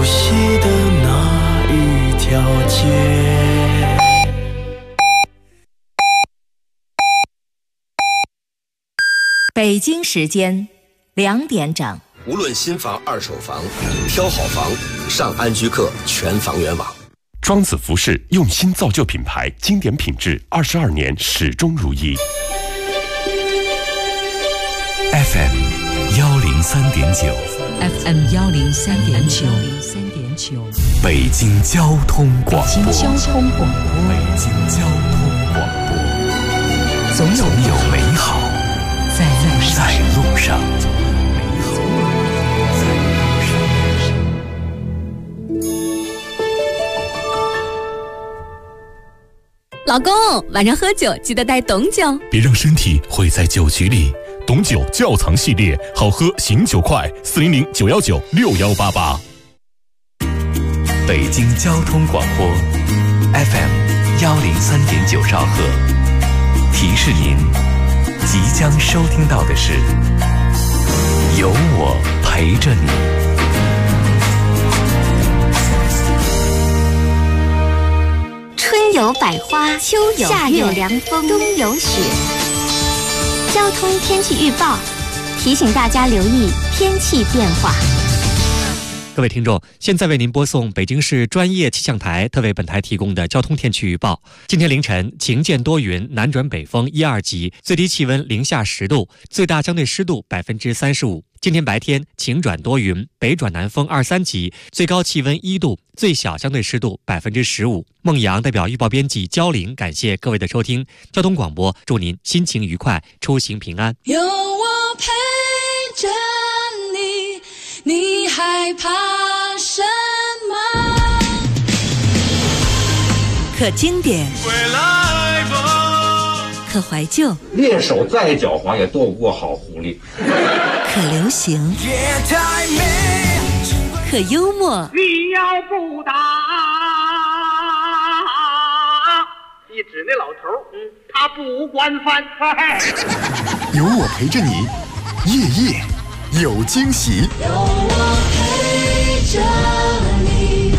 悉的那一条街。 北京时间2点整。 无论新房、二手房，挑好房，上安居客全房源网。 庄子服饰用心造就品牌，经典品质，22年始终如一。 FM 103.9 FM 103.9 北京交通广播。 北京交通广播。 北京交通广播。总有美好在路上。 老公，晚上喝酒记得带董酒， 别让身体毁在酒局里。董酒窖藏系列，好喝醒酒快，400-919-6188。北京交通广播 FM 103.9兆赫。提示您，即将收听到的是有我陪着你。 春有百花，秋有夏有凉风，冬有雪。交通天气预报提醒大家留意天气变化。 各位听众，现在为您播送北京市专业气象台特为本台提供的交通天气预报。今天凌晨晴间多云，南转北风1、2级，最低气温零下10度，最大相对湿度35%。今天白天晴转多云，北转南风2、3级，最高气温1度，最小相对湿度15%。孟阳代表预报编辑焦玲，感谢各位的收听。交通广播祝您心情愉快，出行平安。 有我陪着你，你害怕什么？ 可经典，可怀旧， 猎手再狡猾也斗不过好狐狸。 可流行，可幽默。 你要不打，一指那老头，他不管饭。 有我陪着你，夜夜有惊喜。 有我陪着你。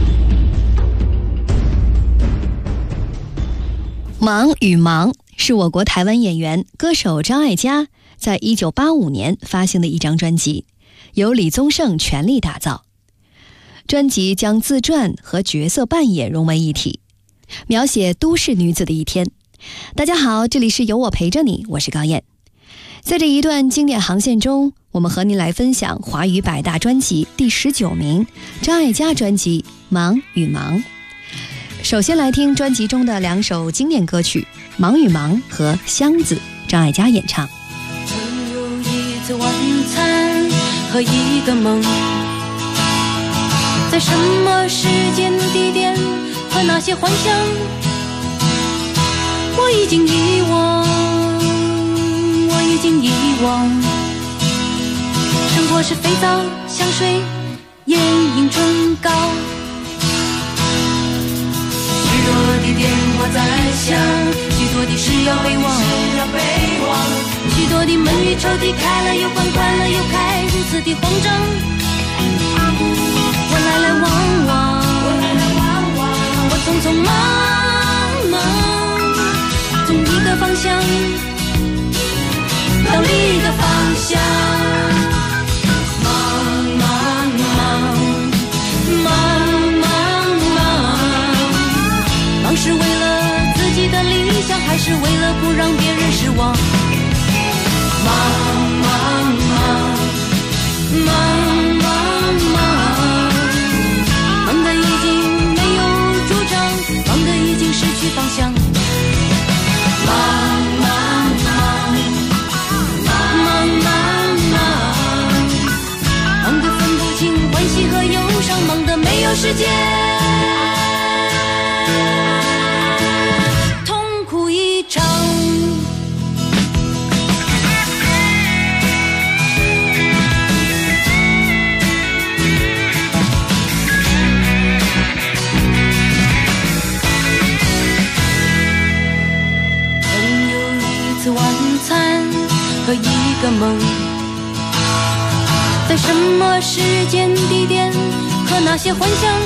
忙与忙是我国台湾演员、歌手张艾嘉在1985年发行的一张专辑，由李宗盛全力打造。专辑将自传和角色扮演融为一体，描写都市女子的一天。大家好，这里是有我陪着你，我是高燕。在这一段经典航线中，我们和您来分享华语百大专辑第19名，张艾嘉专辑《忙与忙》。首先来听专辑中的2首经典歌曲《忙与忙》和《箱子》，张艾嘉演唱。 曾有一次晚餐和一个梦，在什么时间地点和那些幻想，我已经遗忘，生活是肥皂、香水、眼影、唇膏，许多的电话在响，许多的事要备忘，许多的门与抽屉开了又关，关了又开，如此的慌张。我来来往往，我匆匆忙忙，从一个方向到另一个方向。是为了自己的理想，还是为了不让别人失望？忙忙忙，忙忙忙，忙得已经没有主张，忙得已经失去方向。忙忙忙，忙忙忙，忙得分不清欢喜和忧伤，忙得没有时间。和一个梦，在什么时间地点和和那些幻想，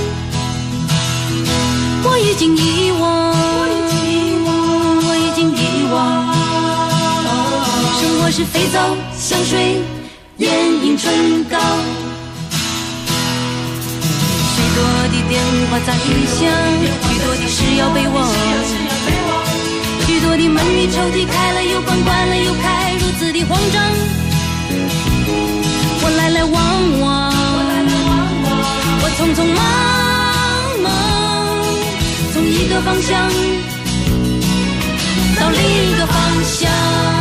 我已经遗忘，我已经遗忘。生活是肥皂、香水、眼影、唇膏，许多的电话在响，许多的事要被忘，许多的门与抽屉开了又关，关了又开，如此的慌张。我来来往往，我匆匆忙忙，从一个方向到另一个方向，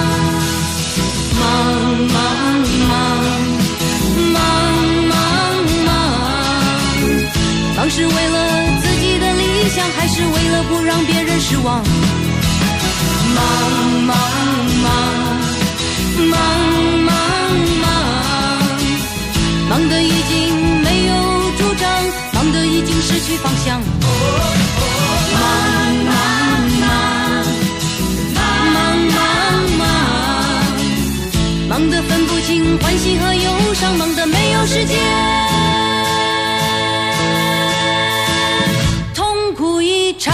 忙忙忙忙忙忙，忙是为了自己的理想，还是为了不让别人失望？忙忙忙忙忙忙，忙得已经没有主张，忙得已经失去方向。忙忙忙忙忙忙，忙得分不清欢喜和忧伤，忙得没有时间，痛苦一场。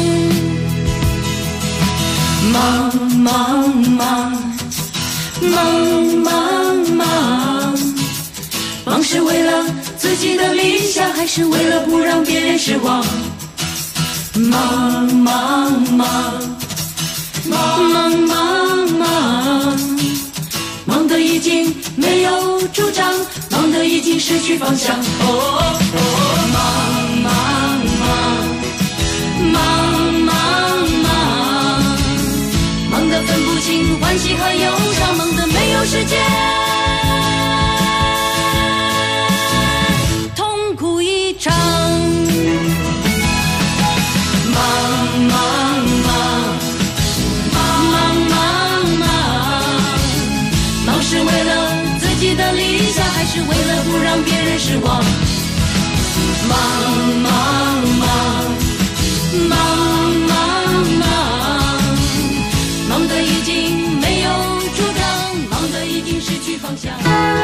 忙忙忙忙忙忙，忙是为了自己的理想，还是为了不让别人失望？忙忙忙忙忙忙忙，忙得已经没有主张，忙得已经失去方向。忙忙忙忙忙忙，忙得分不清欢喜和忧伤，忙得没有时间，痛苦一场。忙忙忙忙忙忙，忙是为了自己的理想，还是为了不让别人失望？忙忙忙忙忙忙，忙得已经没有主张，忙得已经失去方向。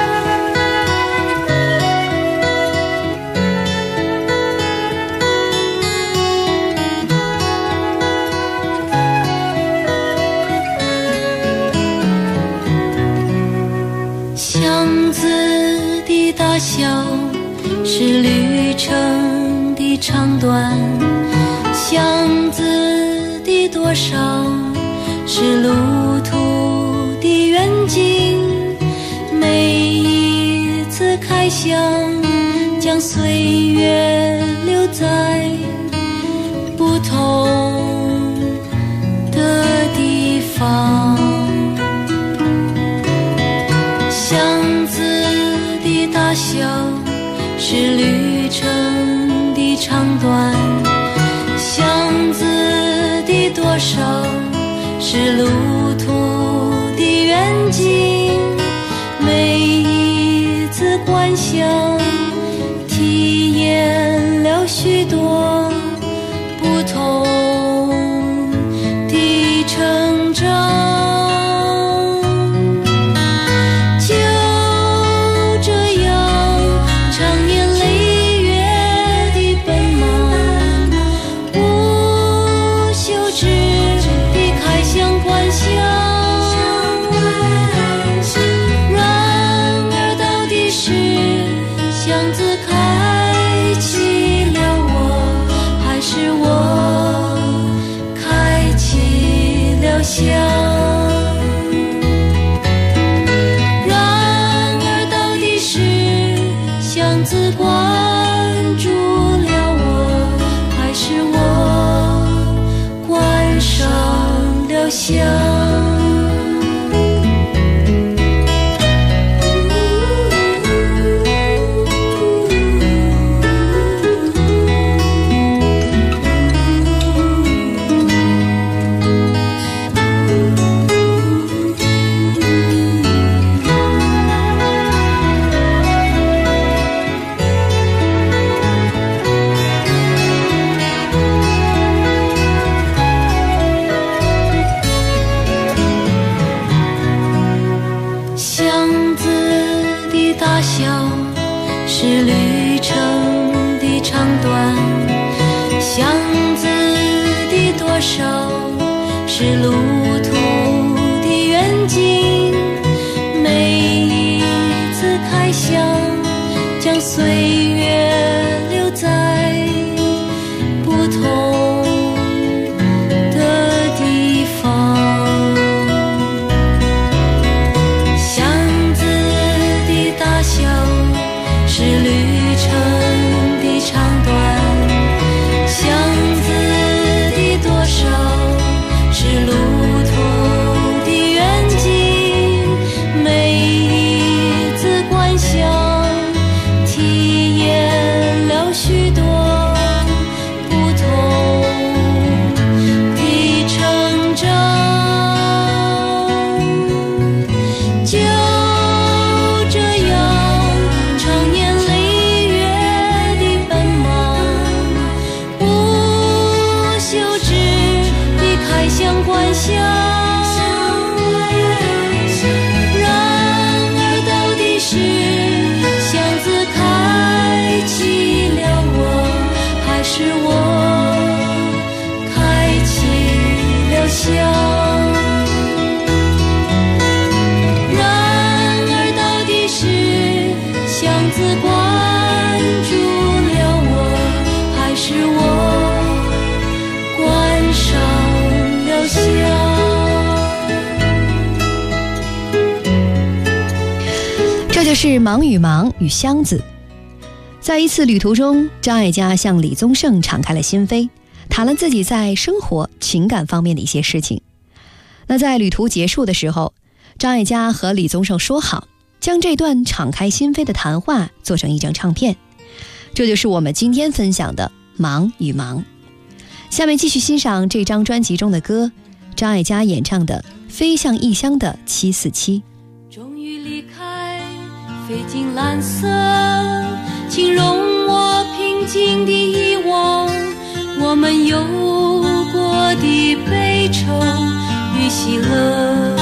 巷子的大小是旅程的长短，巷子的多少是路途的远近，每一次开箱将岁月留在不同的地方。巷子的大小是旅程的长短，巷子的多少是路途的远近，每一次观想体验了许多不同的成长。然而到底是巷子关住了我，还是我关上了巷？是旅程长短，巷子的多少是路途的远近，每一次开箱将岁月留在不同的地方。巷子的大小是旅程的长短，巷子的多少是路途的远近，每一次观想体验了许多不同的成长。就这样常年累月的奔忙，无休止的开箱观想，然而到底是巷子开启了我，还是我开启了巷？然而到底是巷子关住了我，还是我关上了巷？ 这就是忙与忙与箱子。在一次旅途中，张艾嘉向李宗盛敞开了心扉，谈了自己在生活情感方面的一些事情。那在旅途结束的时候，张艾嘉和李宗盛说好，将这段敞开心扉的谈话做成一张唱片。这就是我们今天分享的忙与忙。下面继续欣赏这张专辑中的歌，张艾嘉演唱的《飞向异乡的747》。 终于离开，飞进蓝色，请容我平静地遗忘我们有过的悲愁与喜乐。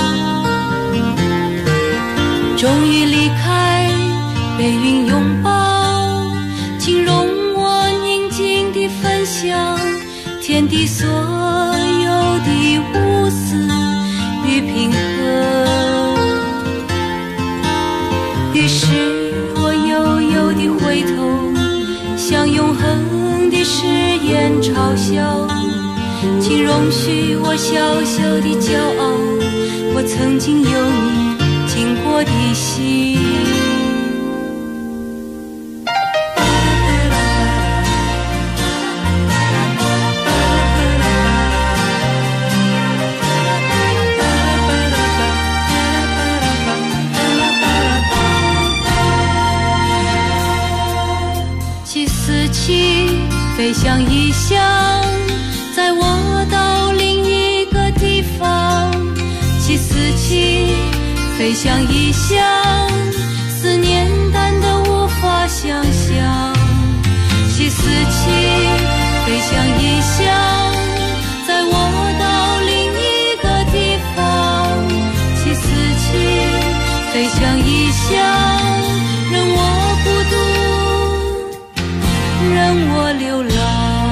终于离开，被云拥抱，请容我宁静地分享天地所有的无私与平和。于是我悠悠地回头，向永恒的誓言嘲笑，请容许我小小的骄傲，我曾经有你经过的心。飞向异乡，载我到另一个地方。747，飞向异乡，思念淡得无法想象。747，飞向异乡，载我到另一个地方。747，飞向异乡，任我孤独，任我流浪。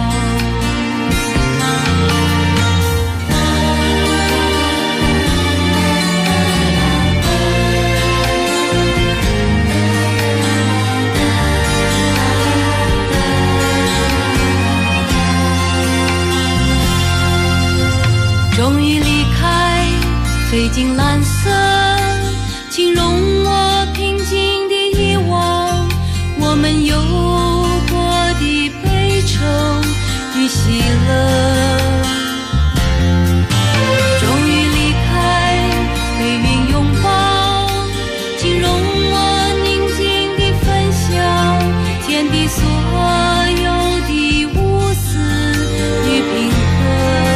终于离开，飞进蓝色，请容我平静地遗忘我们有过的悲愁与喜乐。终于离开，被云拥抱，请容我宁静地分享天地所有的无私与平和。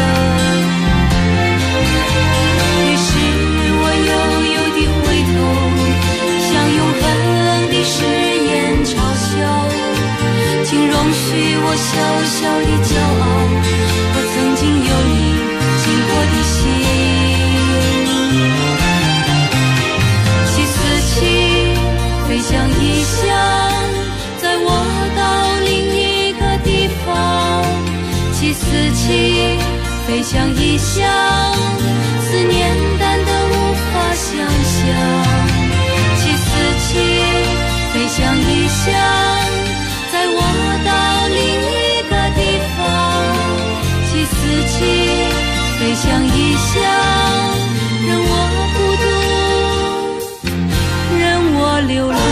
于是我悠悠地回头，向永恒的誓言嘲笑，请容许我小小的骄傲，我曾经有你经过的心。747，飞向异乡，载我到另一飞翔异乡，思念淡得无法想象。747飞向异乡，载我到另一个地方。747飞向异乡，任我孤独，任我流浪。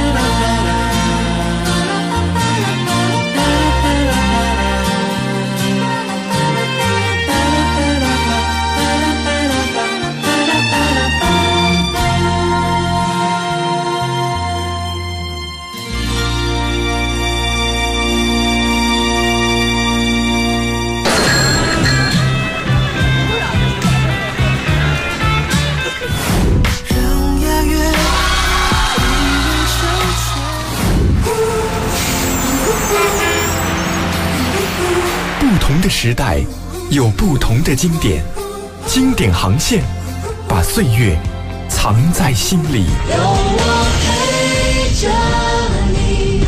不同的时代有不同的经典，经典航线把岁月藏在心里。 有我陪着你。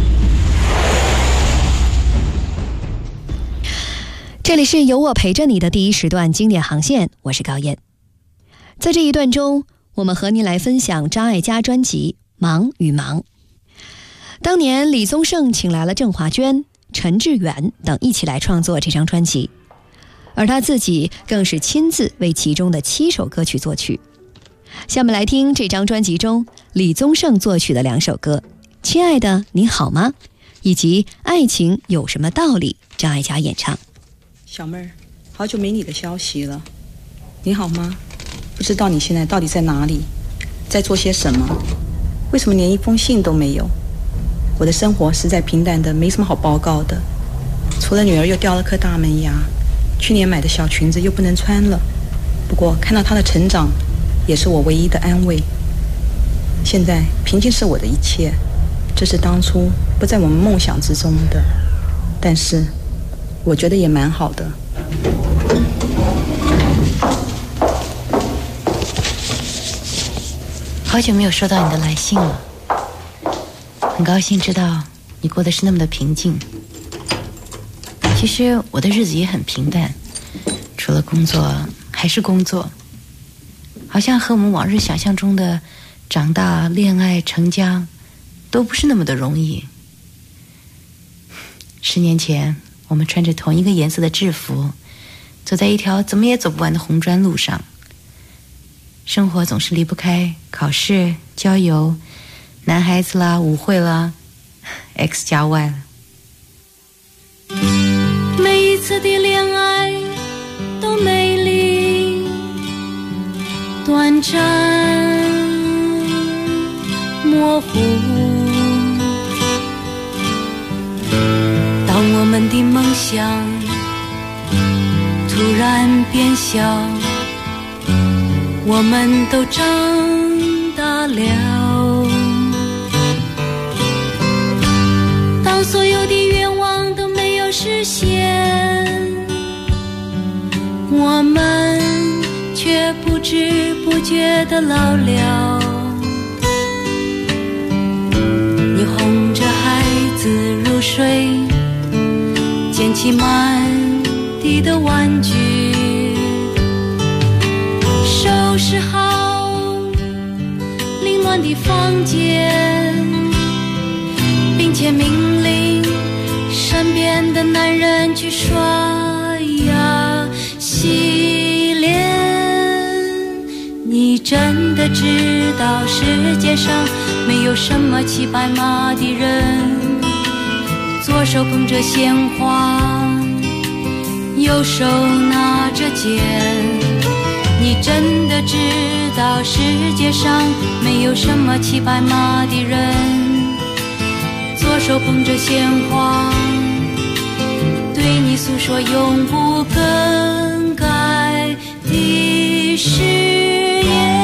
这里是有我陪着你的第一时段经典航线，我是高燕。在这一段中，我们和您来分享张艾嘉专辑《忙与忙》。当年李宗盛请来了郑华娟、陈志远等一起来创作这张专辑，而他自己更是亲自为其中的7首歌曲作曲。下面来听这张专辑中李宗盛作曲的2首歌，亲爱的你好吗，以及爱情有什么道理，张艾嘉演唱。 小妹儿，好久没你的消息了，你好吗？不知道你现在到底在哪里，在做些什么？为什么连一封信都没有？我的生活实在平淡的没什么好报告的，除了女儿又掉了颗大门牙，去年买的小裙子又不能穿了，不过看到她的成长也是我唯一的安慰。现在平静是我的一切，这是当初不在我们梦想之中的，但是我觉得也蛮好的。 好久没有收到你的来信了，很高兴知道你过得是那么的平静。其实我的日子也很平淡，除了工作还是工作，好像和我们往日想象中的长大、恋爱、成家都不是那么的容易。10年前我们穿着同一个颜色的制服，走在一条怎么也走不完的红砖路上，生活总是离不开考试、郊游、男孩子啦、舞会啦、X 加 Y 了。 每一次的恋爱都美丽短暂模糊，当我们的梦想突然变小，我们都长大了。当所有的愿望都没有实现，我们却不知不觉地老了。你哄着孩子入睡，捡起满地的玩具，收拾好凌乱的房间，并且命令身边的男人去刷牙洗脸。你真的知道世界上没有什么骑白马的人，左手捧着鲜花，右手拿着剑。你真的知道世界上没有什么骑白马的人，左手捧着鲜花，对你诉说永不更改的誓言。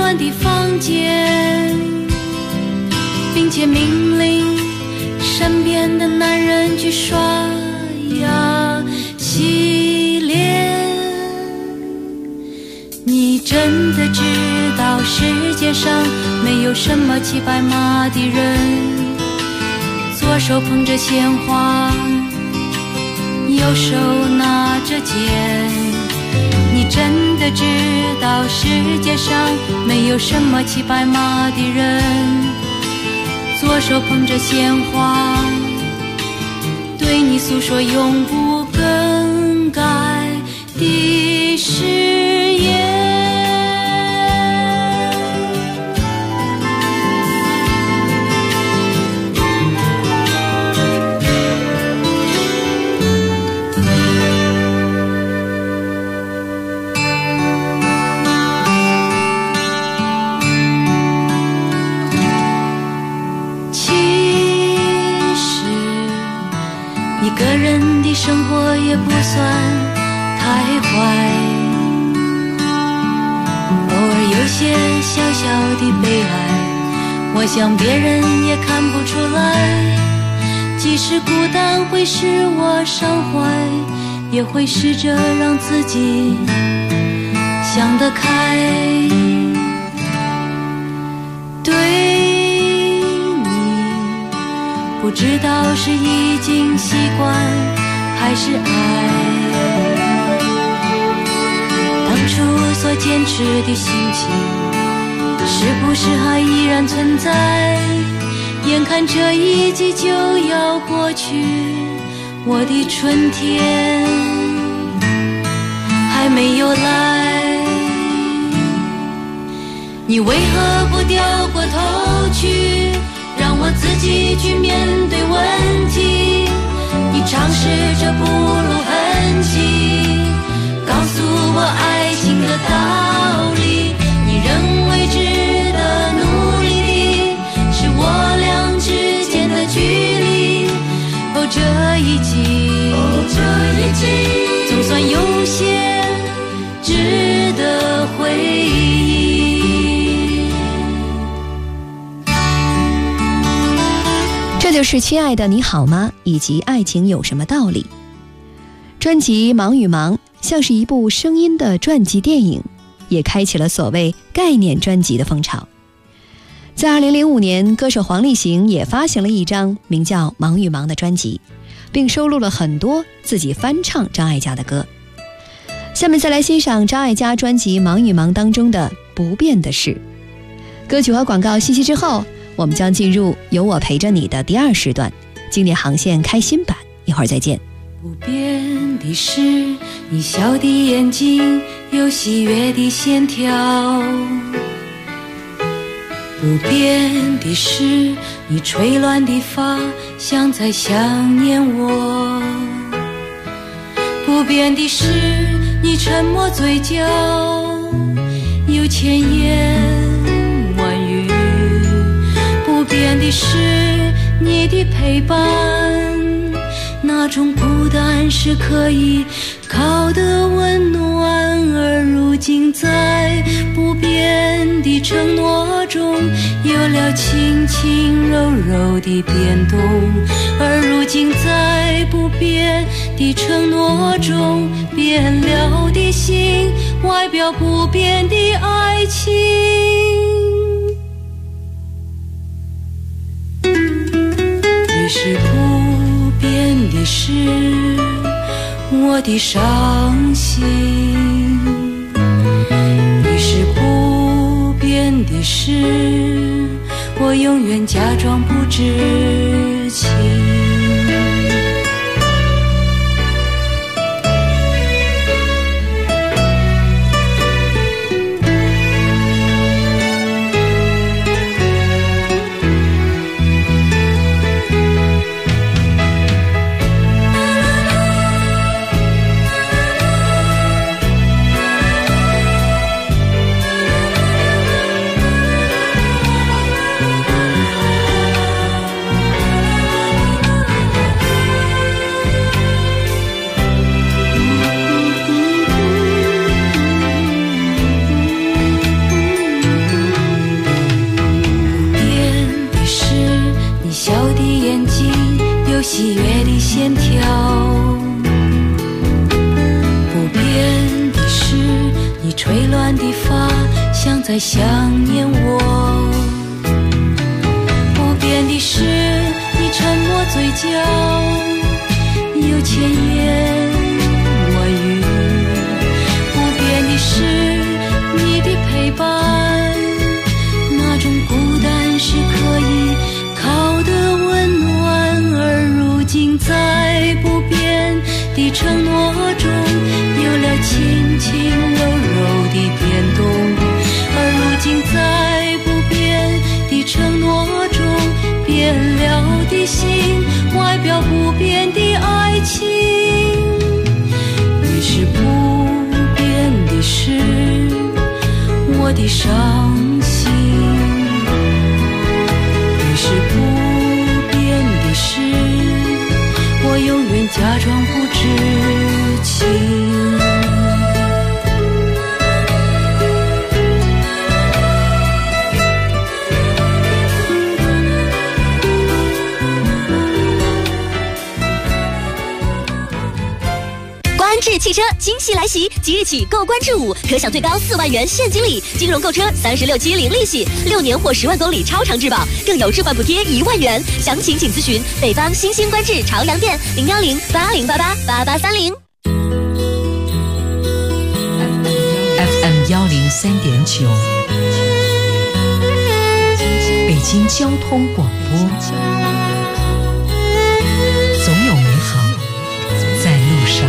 乱的房间，并且命令身边的男人去刷牙洗脸。你真的知道世界上没有什么骑白马的人，左手捧着鲜花，右手拿着剑。你真的知道世界上没有什么骑白马的人，左手捧着鲜花，对你诉说永不更改的誓言。个人的生活也不算太坏，偶尔有些小小的悲哀，我想别人也看不出来。即使孤单会使我伤怀，也会试着让自己想得开。对不知道是已经习惯还是爱，当初所坚持的心情是不是还依然存在？眼看这一季就要过去，我的春天还没有来，你为何不掉过头去，让我自己去面对问题？你尝试着不露痕迹，告诉我爱情的道理。你认为值得努力的是我俩之间的距离。哦，这一季总算有些值得回忆。 这就是亲爱的你好吗以及爱情有什么道理。专辑《忙与忙》像是一部声音的传记电影，也开启了所谓概念专辑的风潮。在2005年，歌手黄立行也发行了一张名叫《忙与忙》的专辑，并收录了很多自己翻唱张艾嘉的歌。下面再来欣赏张艾嘉专辑《忙与忙》当中的《不变的事》。歌曲和广告信息之后，我们将进入有我陪着你的第二时段，经典航线开心版，一会儿再见。 不变的是你笑的眼睛有喜悦的线条，不变的是你吹乱的发像在想念我，不变的是你沉默嘴角有千言万语，不变的是你的陪伴，那种孤单是可以靠得温暖，而如今在不变的承诺中有了轻轻柔柔的变动，而如今在不变的承诺中变了的心，外表不变的爱情。你是不变的是我的伤心，你是不变的是我永远假装不知情。 在想念我。不变的是你沉默嘴角有千言万语，不变的是你的陪伴，那种孤单是可以靠得温暖。而如今在不变的承诺中有了轻轻柔柔的变动，而如今在不变的承诺中变了的心，外表不变的爱情。于是不变的是我的伤心，于是不变的是我永远假装不知情。 观致汽车惊喜来袭，即日起购观致5可享最高4万元现金礼，金融购车36期零利息，6年或10万公里超长质保，更有置换补贴1万元。详情请咨询北方新兴观致朝阳店01080888830。 FM 103.9，北京交通广播，总有美好在路上。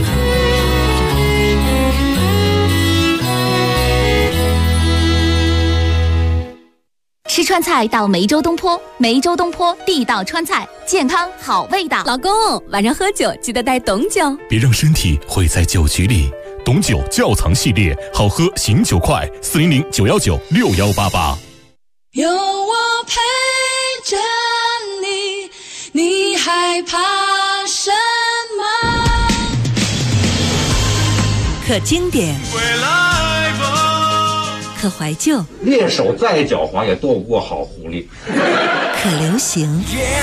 吃川菜到梅州东坡，梅州东坡地道川菜，健康好味道。 老公，晚上喝酒记得带董酒， 别让身体毁在酒局里。董酒窖藏系列，好喝醒酒快，400-919-6188。 有我陪着你，你害怕什么？ 可经典，可怀旧， 猎手再狡猾也斗不过好狐狸。 可流行，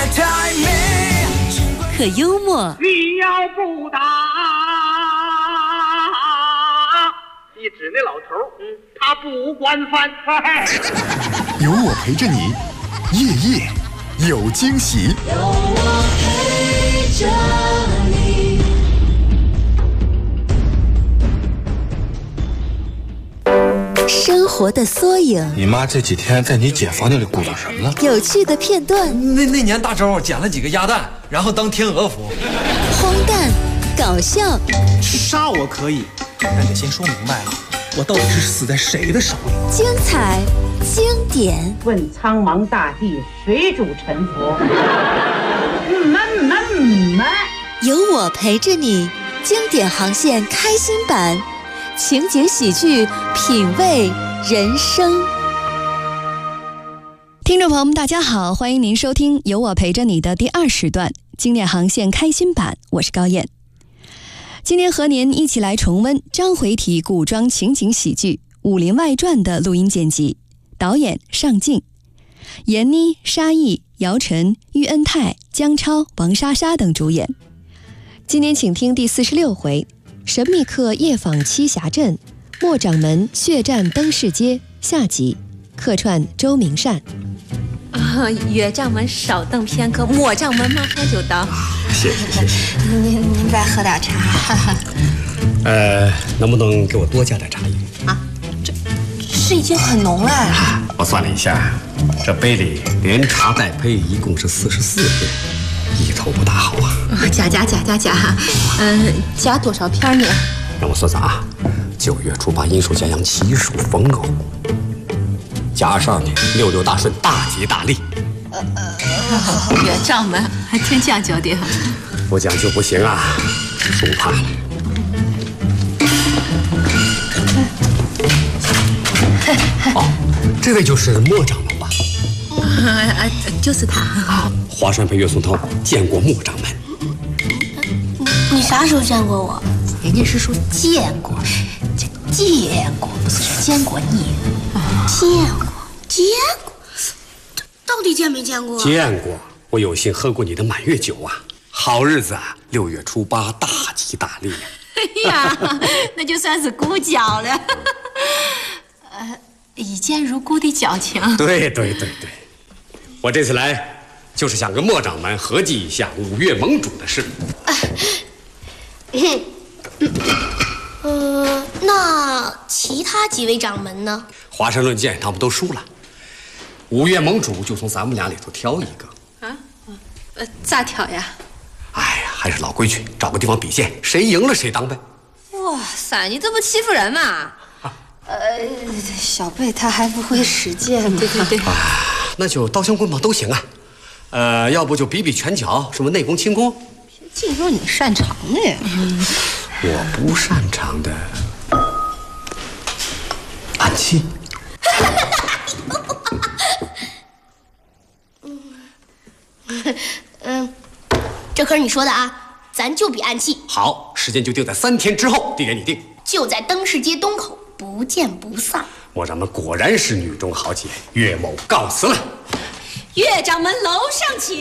可幽默。 你要不打，一指那老头，他不惯犯。 有我陪着你，夜夜有惊喜。 有我陪着你。 生活的缩影， 你妈这几天在你姐房间里鼓捣什么了？ 有趣的片段。 那年大周捡了几个鸭蛋，然后当天鹅服。 荒诞，搞笑。 杀我可以，但得先说明白了，我到底是死在谁的手里？ 精彩，经典。 问苍茫大地，谁主沉浮？ 有我陪着你，经典航线开心版。情景喜剧，品味人生。 听众朋友们，大家好，欢迎您收听有我陪着你的第2时段经典航线开心版，我是高燕。今天和您一起来重温章回体古装情景喜剧《武林外传》的录音剪辑，导演尚敬，闫妮、沙溢、姚晨、喻恩泰、姜超、王莎莎等主演。今天请听第46回神秘客夜访栖霞镇，莫掌门血战灯市街下集，客串周明善。 岳掌门稍等片刻，莫掌门马上就到。 谢谢。 您再喝点茶。 能不能给我多加点茶叶啊？这已经很浓了。 我算了一下，这杯里连茶带配一共是44片，一头不大好啊。 加，加多少片呢？ 让我算算啊，9月初8阴属甲阳奇数逢偶，加上呢6大顺大吉大利。 岳掌门还挺讲究的。 不讲究不行啊，输怕了。哦，这位就是莫掌门吧？ 就是他。 华山派岳松涛见过莫掌门。 你啥时候见过我？ 人家是说见过，这见过不是见过你。 见过，到底见没见过？ 见过，我有幸喝过你的满月酒啊，好日子啊，6月初8大吉大利。 哎呀，那就算是故交了。 一见如故的交情。 对，我这次来就是想跟莫掌门合计一下5月盟主的事。 那其他几位掌门呢？ 华山论剑他们都输了，5月盟主就从咱们俩里头挑一个。 咋挑呀？ 哎呀，还是老规矩，找个地方比剑，谁赢了谁当呗。 哇塞，你这不欺负人吗？小贝他还不会使剑，对。 那就刀枪棍棒都行啊。要不就比拳脚，什么内功轻功。 净说你擅长的呀。 我不擅长的，暗器。 这可是你说的啊，咱就比暗器。 好，时间就定在3天之后，地点你定。 就在灯市街东口，不见不散。 莫掌门果然是女中豪杰，岳某告辞了。 岳掌门楼上请。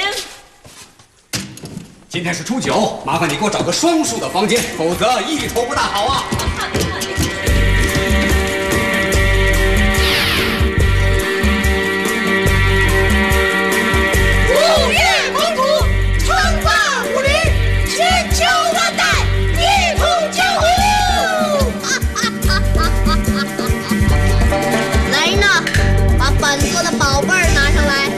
今天是初9，麻烦你给我找个双数的房间，否则一头不大好啊。 5月盟主，称霸武林，千秋万代，一统江湖。 来人呐，把本座的宝贝儿拿上来。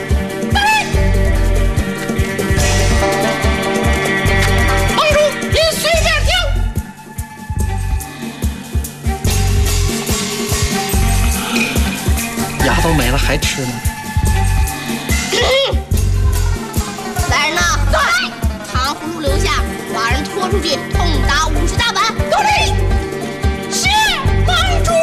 盟主，您随便挑。 牙都没了还吃呢？ 来人呐，对，糖葫芦留下，把人拖出去，痛打50大板。 有礼。是盟主。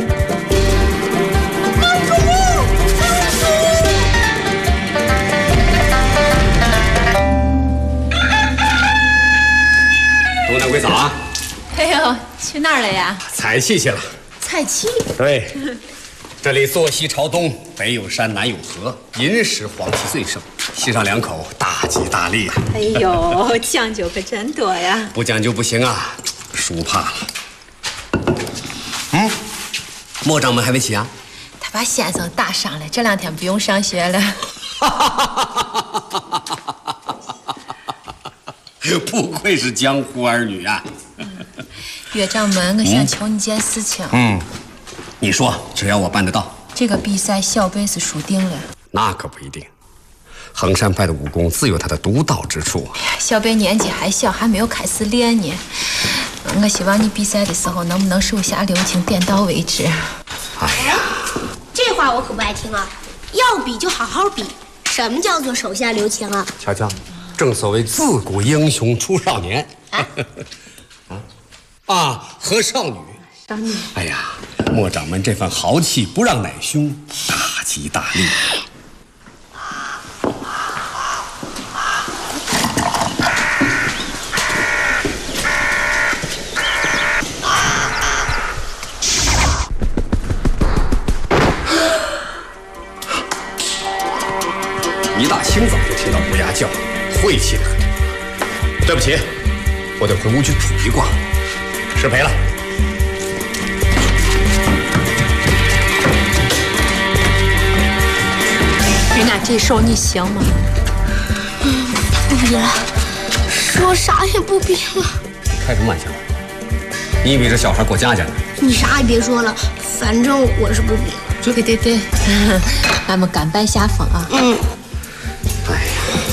东南归早啊！ 哎呦，去哪儿了呀？ 采气去了。 采气。 对，这里坐西朝东，北有山，南有河，寅时黄气最盛，沏上2口，大吉大利啊！ 哎呦，讲究可真多呀！ 不讲究不行啊，输怕了。莫掌门还没起啊？ 他把先生打伤了，这2天不用上学了。 不愧是江湖儿女啊！ 岳掌门，我想求你件事情。 你说，只要我办得到。 这个比赛小贝是输定了。 那可不一定，衡山派的武功自有它的独到之处。 哎呀，小贝年纪还小，还没有开始练呢。我希望你比赛的时候能不能手下留情，点到为止。 哎呀， 这话我可不爱听啊！要比就好好比。什么叫做手下留情啊？ 瞧瞧，正所谓自古英雄出少年。和少女。 少女。 哎呀，莫掌门这份豪气不让乃兄大吉大利。一大清早就听到乌鸦叫，晦气得很。对不起，我得回屋去卜一卦，失陪了。 人家这手你行吗？ 不比了，说啥也不比了。 开什么玩笑？你以为这小孩过家家呢？ 你啥也别说了，反正我是不比了。 对，咱们甘拜下风啊。 哎呀，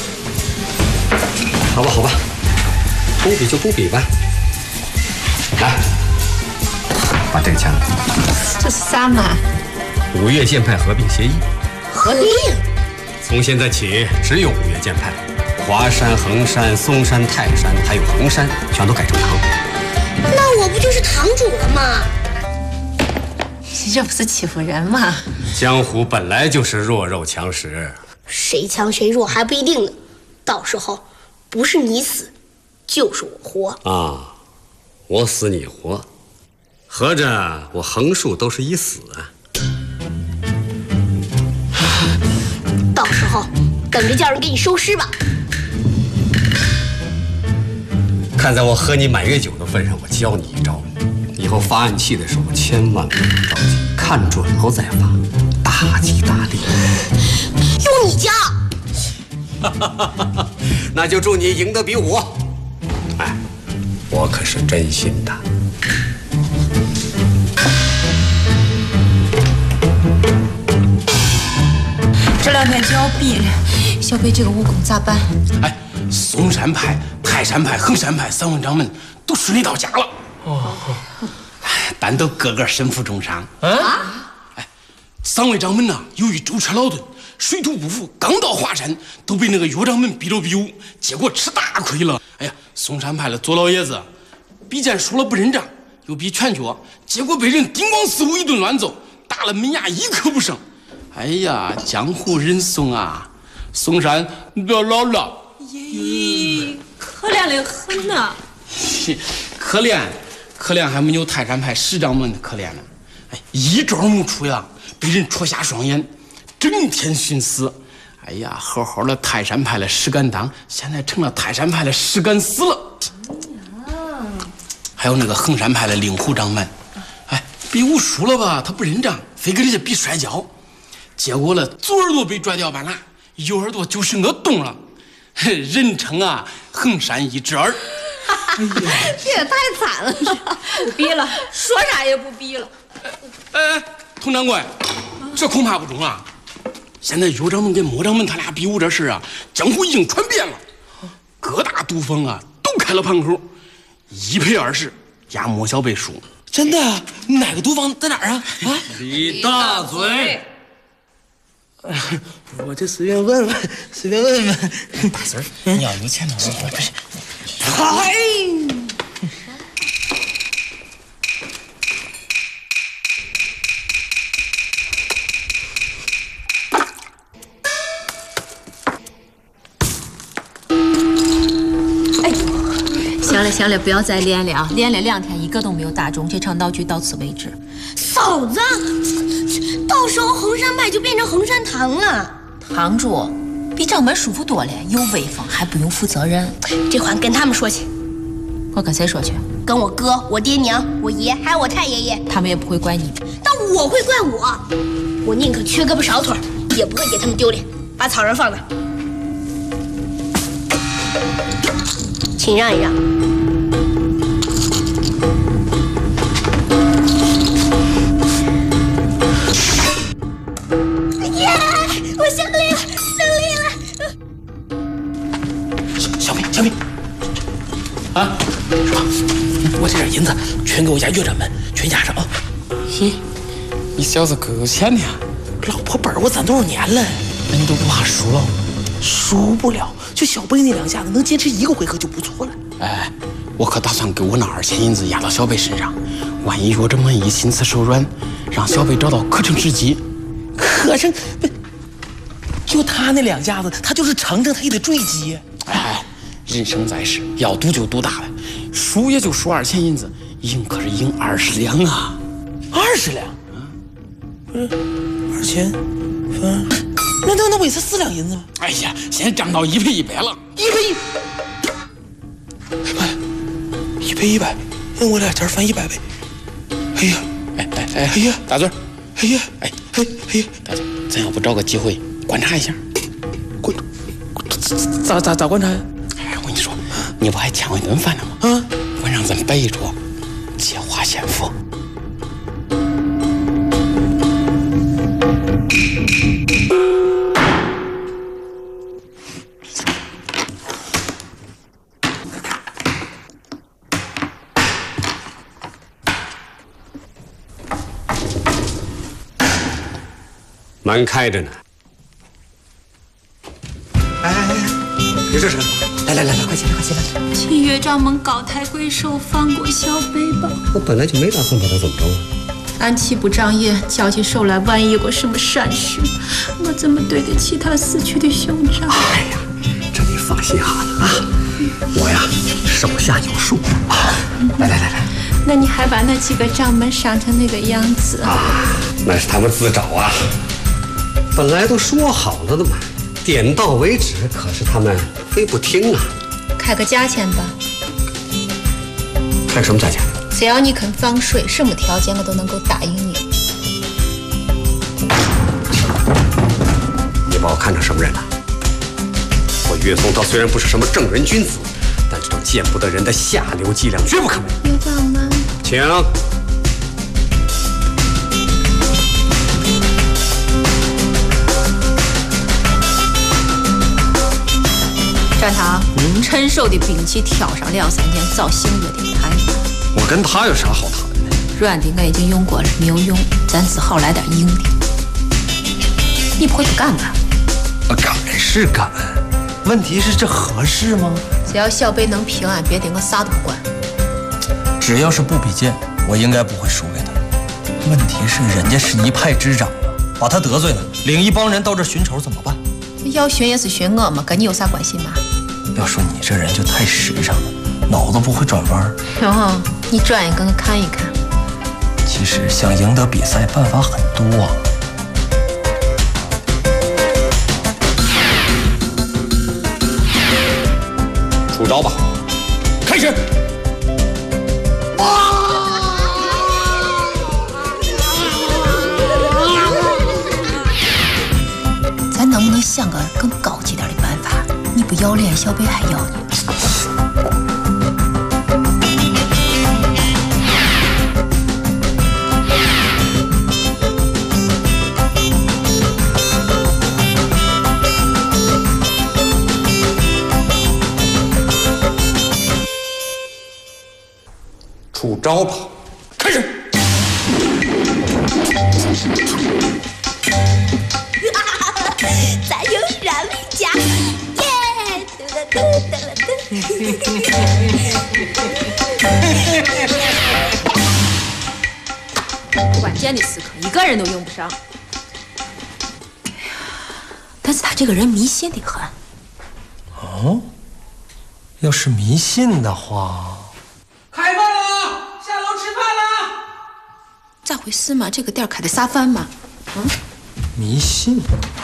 好吧，不比就不比吧。来，把这个签了。 这是啥嘛 ？5岳剑派合并协议。 合并？ 从现在起，只有5岳剑派，华山、衡山、嵩山、泰山，还有衡山，全都改成堂。 那我不就是堂主了吗？ 这不是欺负人吗？ 江湖本来就是弱肉强食， 谁强谁弱还不一定呢。到时候不是你死，就是我活啊！我死你活，合着我横竖都是一死啊！ 到时候等着叫人给你收尸吧。 看在我喝你满月酒的份上，我教你一招。以后发暗器的时候，千万不能着急，看看准后再发，大吉大利。 用你家， 那就祝你赢得比我。哎，我可是真心的。 这2天就要比了，小北这个武功咋办？ 哎，嵩山派、泰山派、衡山派3位掌门都顺利到家了。但都个个身负重伤。哎，3位掌门呐，由于舟车劳顿，水土不服，刚到华山都被那个岳掌门逼着比武，结果吃大亏了。哎呀，嵩山派的左老爷子比剑输了不认账，又比拳脚，结果被人叮咣四五一顿乱揍，打了门牙一颗不剩。哎呀，江湖人送啊，嵩山老了。 咦，可怜的很呐。 可怜还没有泰山派10掌门可怜呢。哎，一招没出呀，被人戳瞎双眼，整天寻死。哎呀，好的泰山派的10敢当，现在成了泰山派的10敢死了。还有那个衡山派的令狐掌门，哎，比武输了吧，他不认账，非跟人家比摔跤，结果了，左耳朵被拽掉半拉，右耳朵就剩个洞了，人称啊衡山一只耳。 哎呀，这也太惨了！不比了，说啥也不比了。 哎，佟掌柜，这恐怕不中啊！现在岳掌门跟莫掌门他俩比武这事啊，江湖已经传遍了，各大赌坊啊都开了盘口，1赔20，压莫小贝输。 真的？哪个赌坊在哪儿啊？啊！ 李大嘴。 我这随便问问。 大孙儿，你要有钱呢，不是。 嗨！ 行了，不要再练了啊！练了2天，一个都没有打中。这场闹剧到此为止。 嫂子，到时候衡山派就变成衡山堂了。 堂主比掌门舒服多了，有威风，还不用负责任。 这话跟他们说去。 我跟谁说去？ 跟我哥、我爹娘、我爷还有我太爷爷。 他们也不会怪你， 但我会怪我。我宁可缺胳膊少腿，也不会给他们丢脸。把草人放那，请让一让。耶！我胜利了！ 小明，啊，是吧？我这点银子全给我家岳掌门，全押上啊！ 嘿，你小子可有钱呢！ 老婆本我攒多少年了？ 那你都不怕输了？ 输不了，就小贝那2下子能坚持1个回合就不错了。 哎，我可打算给我那2000银子压到小贝身上，万一岳掌门一心慈手软，让小贝找到可乘之机。 可乘不？就他那2下子，他就是长城他也得坠机。 哎，人生在世，要赌就赌大了，输也就输2000银子，赢可是赢20两啊 ！20两？不是2000分？那我也才4两银子吗？ 哎呀，现在涨到1赔100了 ，1赔1，1赔100，那我俩钱翻100倍。哎呀， 哎呀，大嘴， 哎呀， 大嘴，咱要不找个机会观察一下？ 咋观察呀？ 哎，我跟你说，你不还欠我一顿饭呢吗？啊，晚上咱摆一桌，借花献佛。 门开着呢。哎，有这事？来，快起来！ 请岳掌门高抬贵手，放过小贝吧。 我本来就没打算把他怎么着。 俺气不长眼，交起手来，万一有个什么闪失，我怎么对得起他死去的兄长？ 哎呀，这你放心好了啊，我呀手下有数啊。来， 那你还把那几个掌门伤成那个样子啊？那是他们自找啊。本来都说好了的嘛，点到为止，可是他们非不听啊。 开个价钱吧。 开什么价钱？ 只要你肯放水，什么条件我都能够答应你。 把我看成什么人了？我岳松涛虽然不是什么正人君子，但这种见不得人的下流伎俩绝不可为。 岳长们， 请。 战堂，陈寿的兵器挑上2、3件造星月的谈。 我跟他有啥好谈的？ 软的我已经用过了，没有用，咱只好来点硬的。你不会不干吧？ 敢是敢，问题是这合适吗？ 只要小贝能平安，别的我啥都不管。 只要是不比剑，我应该不会输给他。问题是人家是一派之长啊，把他得罪了，领一帮人到这寻仇怎么办？ 要寻也是寻我嘛，跟你有啥关系吗？ 要说你这人就太实诚了，脑子不会转弯。 哦，你转一个我看一看。 其实想赢得比赛办法很多啊。 出招吧，开始！ 咱能不能想个更高级点的办法？你不要脸，小贝还要你。 出招吧，开始！ 咱有燃力加，耶！得了得了得！关键的时刻，一个人都用不上。但是他这个人迷信的很。 哦，要是迷信的话， 开饭了，下楼吃饭了。 咋回事嘛？这个店开的啥饭嘛？ 迷信。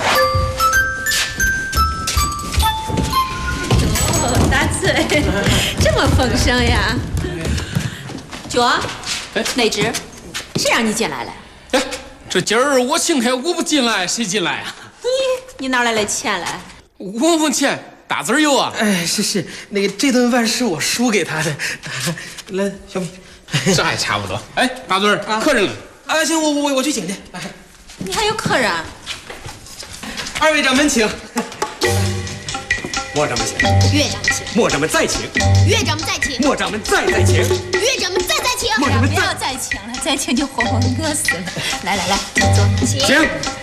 大嘴，这么丰盛呀！九啊，哪只？谁让你进来了？ 哎，这今儿我请客，我不进来谁进来啊？ 你哪来的钱来？ 我没钱，大嘴有啊。 哎，是，那个这顿饭是我输给他的。来，小米， 这还差不多。哎，大嘴客人了。 啊，行，我去请去。 你还有客人？ 二位掌门请。 莫掌门请， 岳掌门请， 莫掌门再请， 岳掌门再请， 莫掌门再请， 岳掌门再请， 莫掌门不要再请了，再请就活活饿死了。来，坐， 请。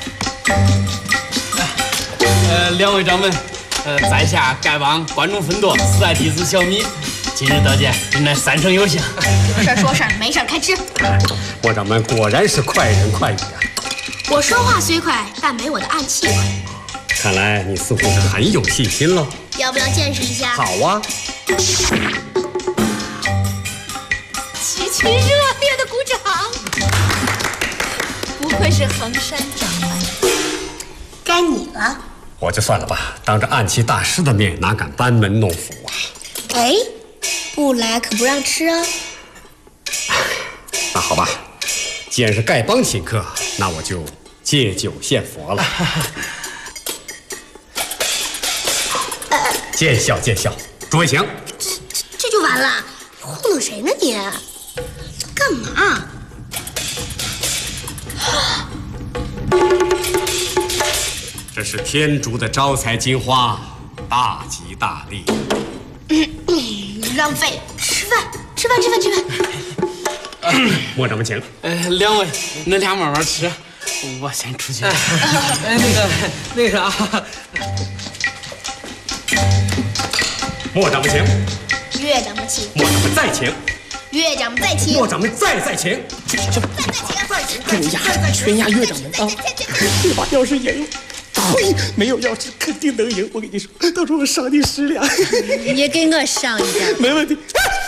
两位掌门，在下丐帮关中分舵4代弟子小米，今日得见，真乃3生有幸。 有事说事，没事开吃。 莫掌门果然是快人快语啊！ 我说话虽快，但没我的暗器快。 看来你似乎是很有信心了。 要不要见识一下？ 好啊！ 齐齐热烈的鼓掌。不愧是衡山掌门。 该你了。 我就算了吧，当着暗器大师的面，哪敢班门弄斧啊？ 哎，不来可不让吃啊！ 那好吧，既然是丐帮请客，那我就借酒献佛了。见笑见笑，诸位请。 这就完了？你糊弄谁呢你？干嘛？ 这是天竺的招财金花，大吉大利。 浪费！吃饭！ 莫掌门请。 两位，恁俩慢慢吃，我先出去。 那个啊。 莫掌门请， 岳掌门请， 莫掌门再请， 岳掌门再请， 莫掌门再请， 悬崖岳掌门啊！这把钥匙赢了，呸！没有钥匙肯定能赢，我跟你说，到时候我赏你10两。 也给我赏一点， 没问题。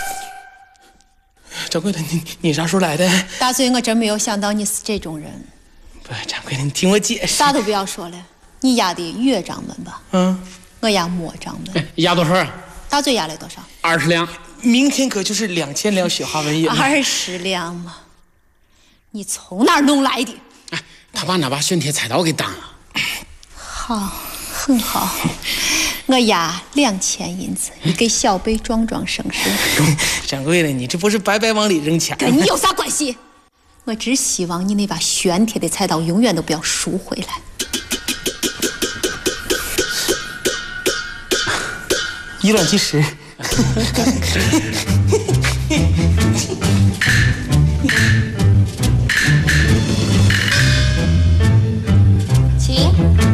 掌柜的，你啥时候来的？ 大嘴，我真没有想到你是这种人。 不，掌柜的，你听我解释。 啥都不要说了，你押的岳掌门吧？我押莫掌门。 押多少啊？ 大嘴押了多少 ？20两。 明天可就是2000两雪花纹银。 20两嘛？你从哪儿弄来的？ 他把那把玄铁菜刀给当了。 好，很好。我押2000银子，你给小贝壮壮声势。 掌柜的，你这不是白白往里扔钱？ 跟你有啥关系？我只希望你那把玄铁的菜刀永远都不要赎回来。 以卵击石。 请。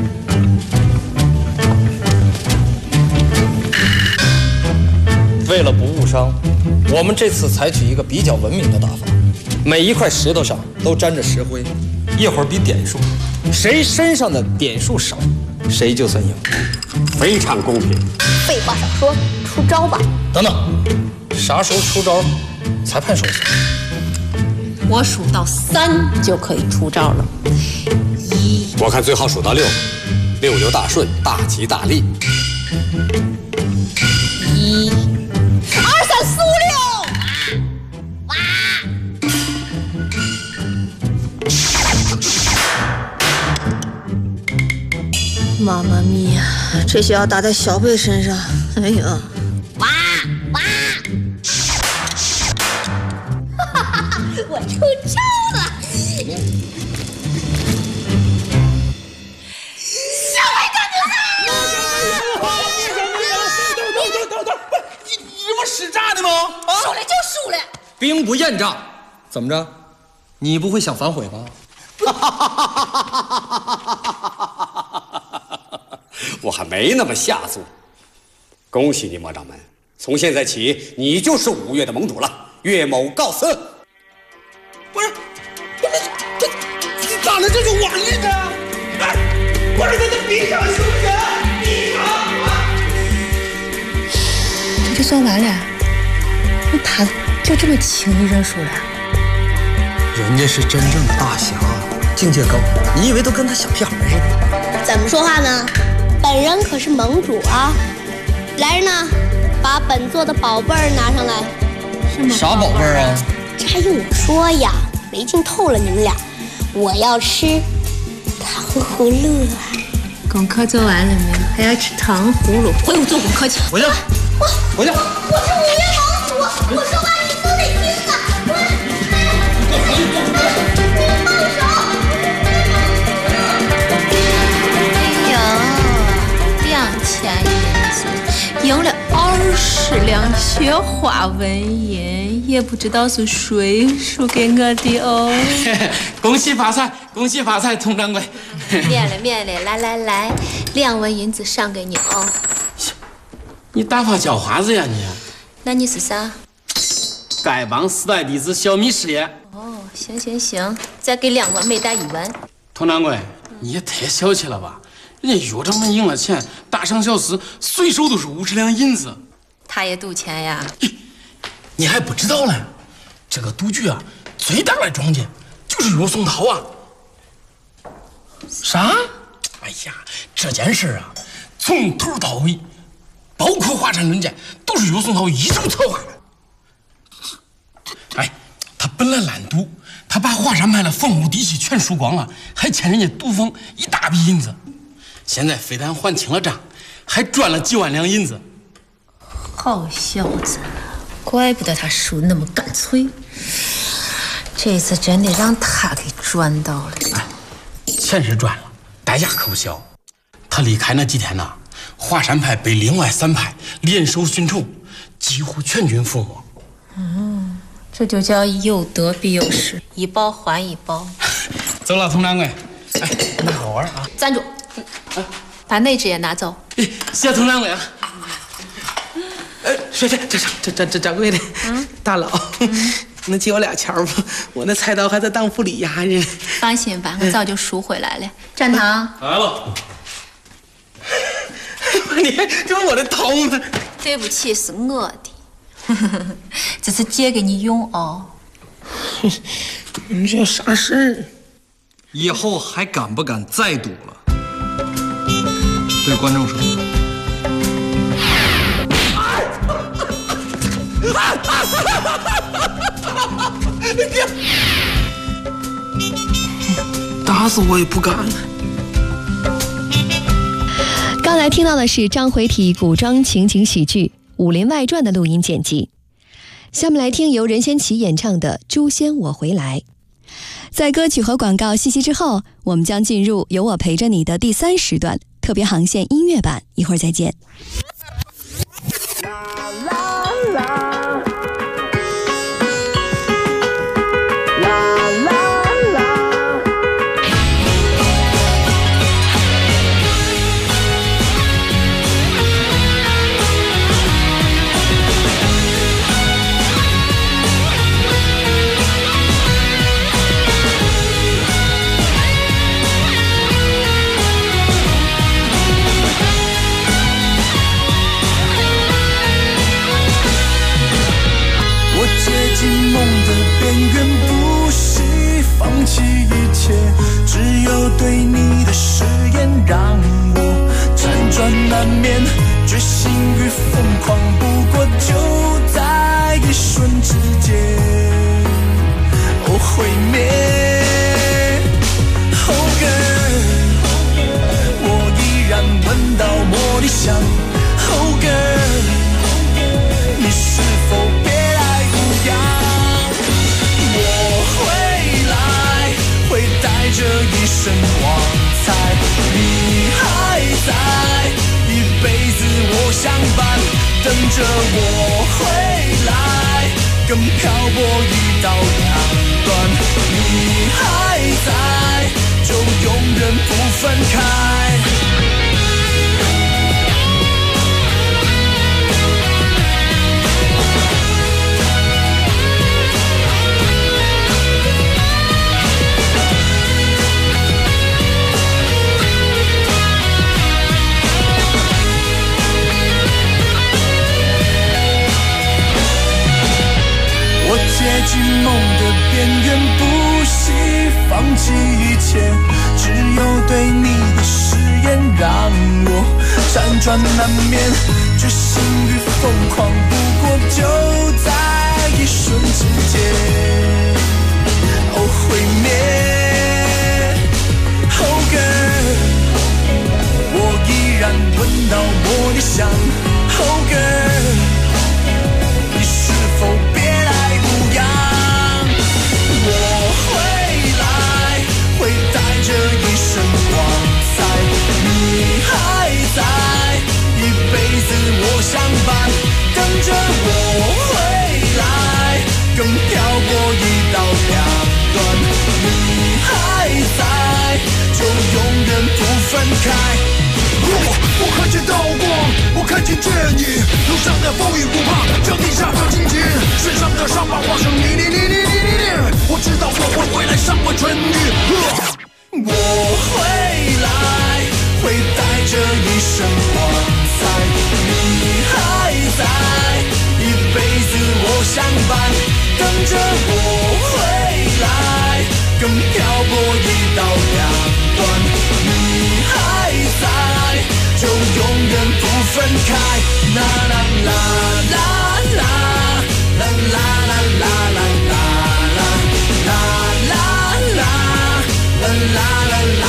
为了不误伤，我们这次采取一个比较文明的打法，每一块石头上都沾着石灰，一会儿比点数，谁身上的点数少，谁就算赢， 非常公平。 废话少说，出招吧。 等等，啥时候出招？裁判说了算。 我数到3就可以出招了。1， 我看最好数到6，6就大顺，大吉大利。 1、2、3、4、5、6。哇！ 妈妈咪呀，这下要打在小贝身上，哎呀！ 哇哇！哈哈哈！我出招了！小贝站住！ 你这不使诈的吗？ 输了就输了， 兵不厌诈，怎么着？你不会想反悔吧？ 我还没那么下作。恭喜你，莫掌门！从现在起，你就是5岳的盟主了。岳某告辞。 不是，这咋了？这就往日呢？哎，不是这比场行不行？比场啊！ 这就算完了？那他就这么轻易认输了？ 人家是真正的大侠，境界高，你以为都跟他小屁孩似的？ 怎么说话呢？本人可是盟主啊！来人呐，把本座的宝贝儿拿上来。 啥宝贝儿啊？ 这还用我说呀？没劲透了你们俩！我要吃糖葫芦。 功课做完了没？还要吃糖葫芦？回屋做功课去。 回去。回去。 我是5岳盟主，我说话你都得听啊！你放手！2000银子，赢了20两雪花纹银，也不知道是谁输给我的哦。 恭喜发财，恭喜发财，佟掌柜。 免了免了，来来来，2文银子上给你哦。 你大发狡猾子呀你！ 那你是啥？ 丐帮4代弟子小米师爷。 哦，行行行，再给2文，每袋1文。 佟掌柜，你也太小气了吧！人家岳掌门赢了钱，大赏小厮随手都是50两银子。 他也赌钱呀？ 你还不知道呢？这个赌局啊，最大的庄家就是岳松涛啊。啥？哎呀，这件事啊，从头到尾，包括华山论剑，都是岳松涛一手策划的。哎，他本来烂赌，他把华山派的房屋地契全输光了，还欠人家赌坊一大笔银子。现在非但还清了账，还赚了几万两银子。 好小子，怪不得他输那么干脆。这次真的让他给赚到了。 哎，钱是赚了，代价可不小。他离开那几天呐，华山派被另外3派联手寻仇，几乎全军覆没。 这就叫有得必有失，一报还一报。 走了，佟掌柜。哎，那好玩啊！ 站住！把那只也拿走。 谢佟掌柜啊！这掌柜的，大佬，能借我2钱不？我那菜刀还在当铺里压着。 放心吧，我早就赎回来了。站堂来了。你这是我的刀吗？ 对不起，是我的，这是借给你用哦。 你这啥事儿？ 以后还敢不敢再赌了？对观众说。 打死我也不敢了。 刚才听到的是章回体古装情景喜剧《武林外传》的录音剪辑。下面来听由任贤齐演唱的《诛仙我回来》。在歌曲和广告信息之后，我们将进入有我陪着你的第3时段特别航线音乐版，一会儿再见。 放弃一切，只有对你的誓言让我辗转难眠，决心与疯狂不过就在一瞬之间，毁灭。Oh girl， 我依然闻到茉莉香。Oh girl， 你是否别来无恙？会带着一身光彩，你还在，一辈子我相伴，等着我回来，跟漂泊一刀两断。你还在，就永远不分开。接近梦的边缘，不惜放弃一切，只有对你的誓言让我辗转难眠，决心与疯狂不过就在一瞬之间，毁灭。Oh girl， 我依然闻到茉莉香。Oh girl， 你是否别来无恙？我回来，会带着一身光彩。你还在，一辈子我相伴，等着我回来，跟漂泊一刀两断。你还在，就永远不分开。我看见刀光，我看见倦意，路上的风雨不怕，脚底下放荆棘，身上的伤疤化成泥。我知道我会回来，尚未痊愈。我回来，会带着一身光彩。你还在，一辈子我相伴，等着我回来，跟漂泊一刀两断。你还在，就永远不分开。啦啦啦啦啦啦啦啦啦啦啦啦啦啦啦啦啦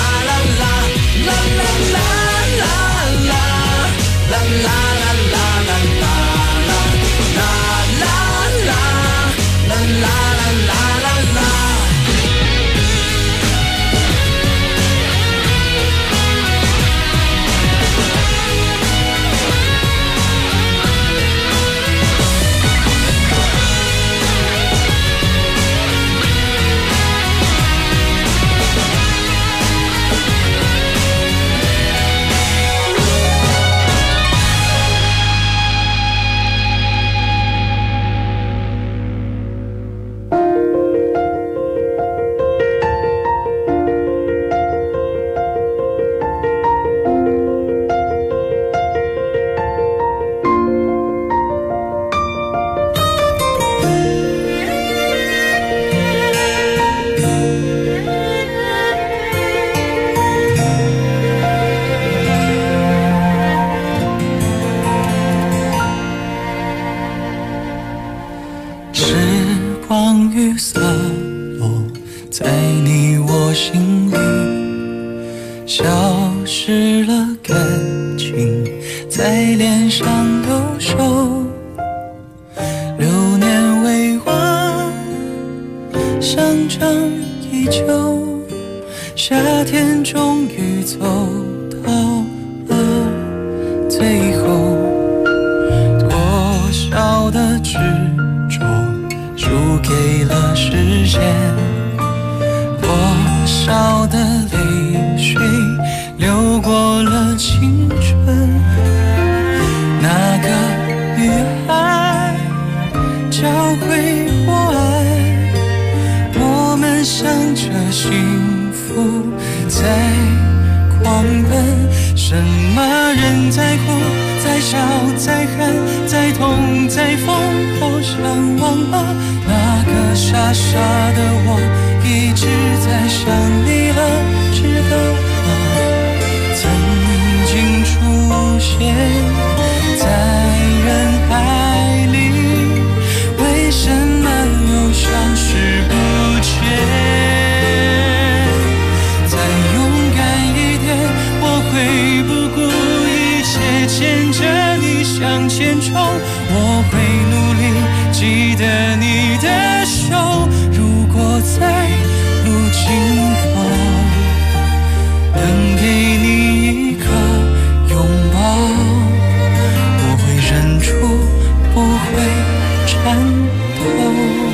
心里消失了感情在脸上游手，6年未忘，想象依旧，夏天终于走到了最后，多少的执着输给了时间，多少的泪水流过了青春。那个女孩教会我爱，我们向着幸福在狂奔。什么人在哭，在笑，在恨，在痛，在疯，好像忘了那个傻傻的我一直在想你了，知道吗？曾经出现在人海里，为什么又消失不见？再勇敢一点，我会不顾一切牵着你向前冲，我会努力记得你的手。如果在路尽头能给你一个拥抱，我会忍住不会颤抖。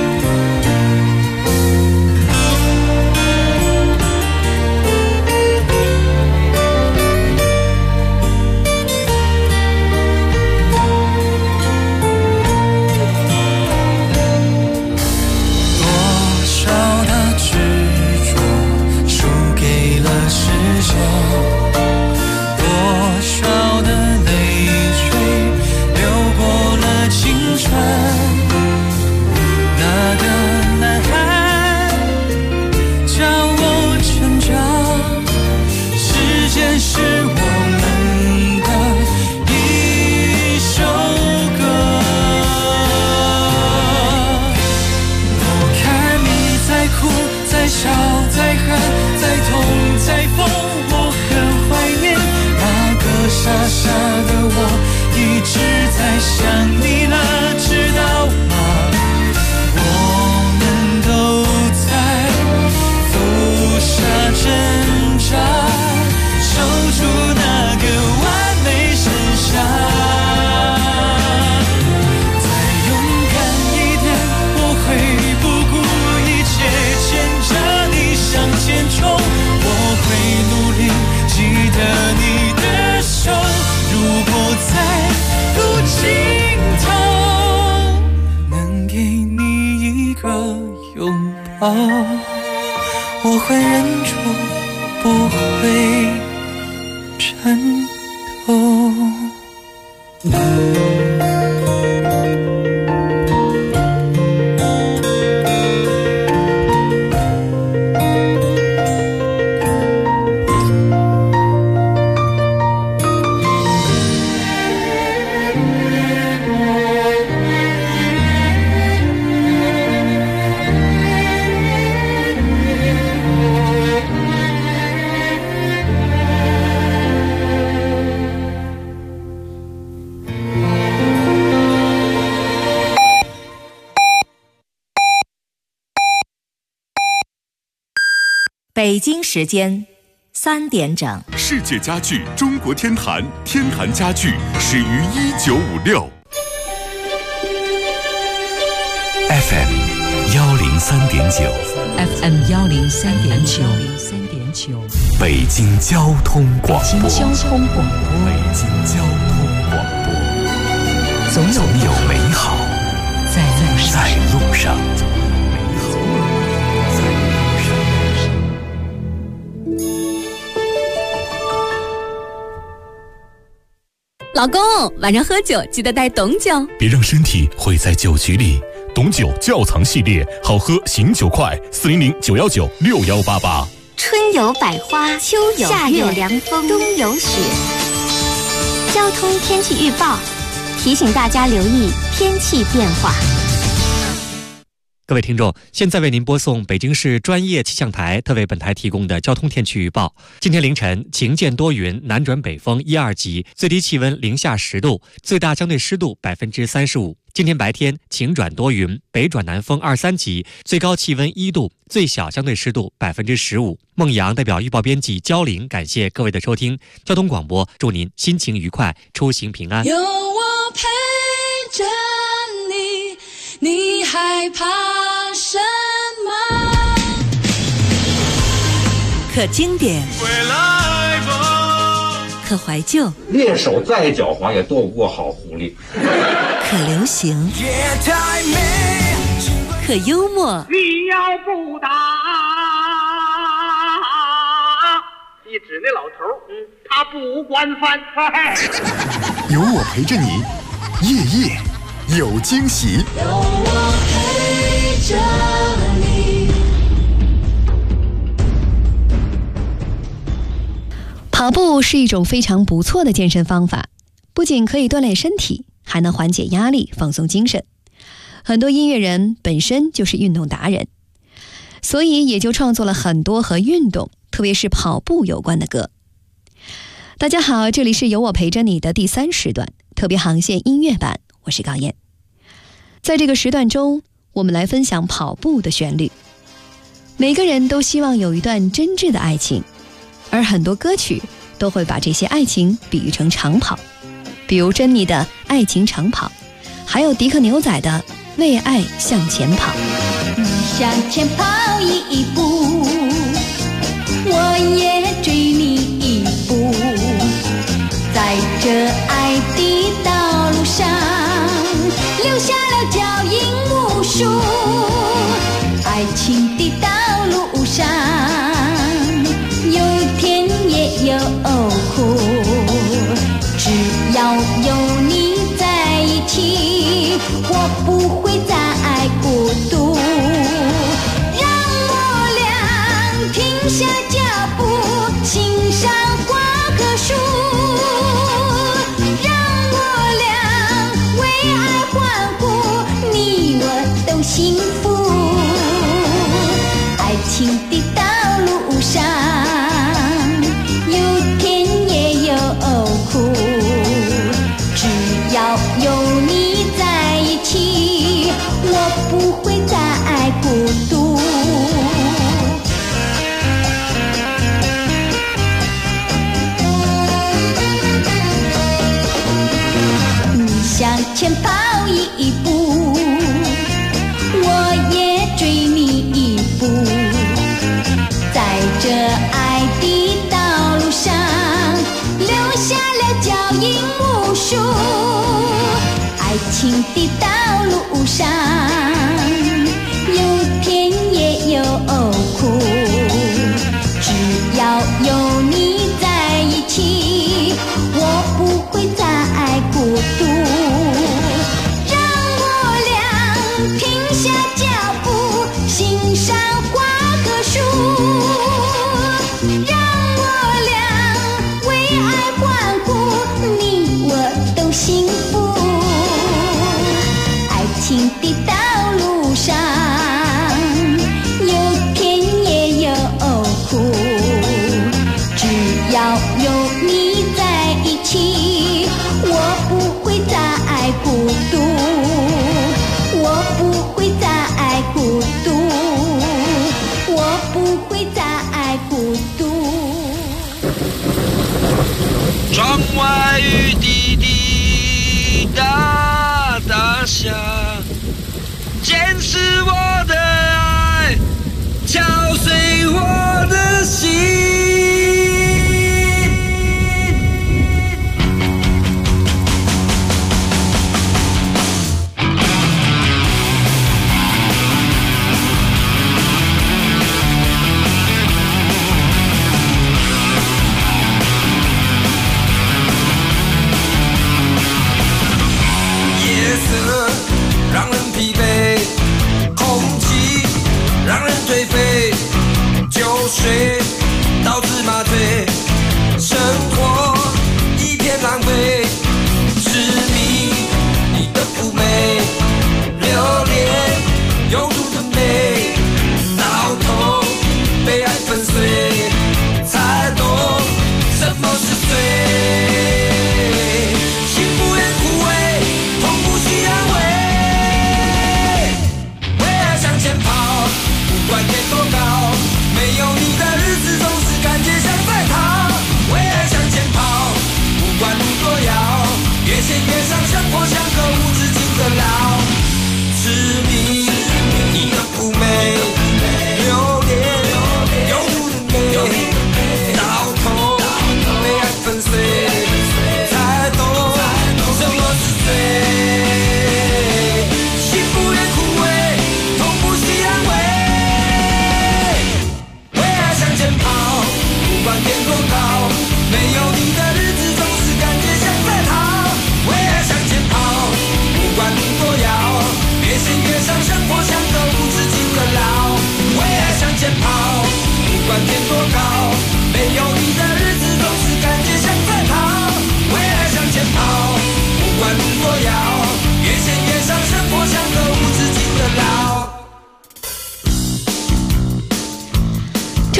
我会忍住，不会颤抖。 北京时间3点整， 世界家具中国天坛，天坛家具始于1956。 FM 103.9 ，FM 103.9， 北京交通广播， 北京交通广播， 北京交通广播，总有美好在路上。 老公，晚上喝酒记得带董酒， 别让身体毁在酒局里。董酒窖藏系列，好喝醒酒快，400-919-6188。 春有百花，秋有夏有凉风，冬有雪。交通天气预报提醒大家留意天气变化。 各位听众，现在为您播送北京市专业气象台特为本台提供的交通天气预报。今天凌晨晴间多云，南转北风1、2级，最低气温零下10度，最大相对湿度35%。今天白天晴转多云，北转南风2、3级，最高气温1度，最小相对湿度15%。孟阳代表预报编辑焦玲，感谢各位的收听。交通广播，祝您心情愉快，出行平安。 有我陪着你，你害怕什么？ 可经典，可怀旧， 猎手再狡猾也斗不过好狐狸。 可流行，可幽默。 你要不打，一指那老头，他不惯犯。 有我陪着你，夜夜有惊喜。 有我陪着你。 跑步是一种非常不错的健身方法，不仅可以锻炼身体，还能缓解压力，放松精神。很多音乐人本身就是运动达人，所以也就创作了很多和运动，特别是跑步有关的歌。大家好，这里是有我陪着你的第3时段特别航线音乐版，我是高燕。在这个时段中，我们来分享跑步的旋律。每个人都希望有一段真挚的爱情，而很多歌曲都会把这些爱情比喻成长跑，比如珍妮的《爱情长跑》，还有迪克牛仔的《为爱向前跑》。 你向前跑一步，我也追你一步，在这爱的道路上留下了脚印无数，爱情的道路上有甜也有苦，只要有你在一起，我不会再孤独。让我俩停下脚步，欣赏花棵树，让我俩为爱欢呼，你我都幸福。爱情的道路上有甜也有苦，只要有你在一起，我不会再孤独。你向前跑一步，我也追你一步，在这爱的道路上留下了脚印无数，爱情的道路上有甜也有苦，只要有你在一起，我不会再孤独。让我俩停下脚步，欣赏花棵树，让我俩为爱欢呼，你我都幸福。爱情的道路上有甜也有苦，只要有你在一起，我不会再孤独，我不会再孤独，我不会再孤独。 窗外雨滴滴答答下，坚持我的爱，敲碎我的心。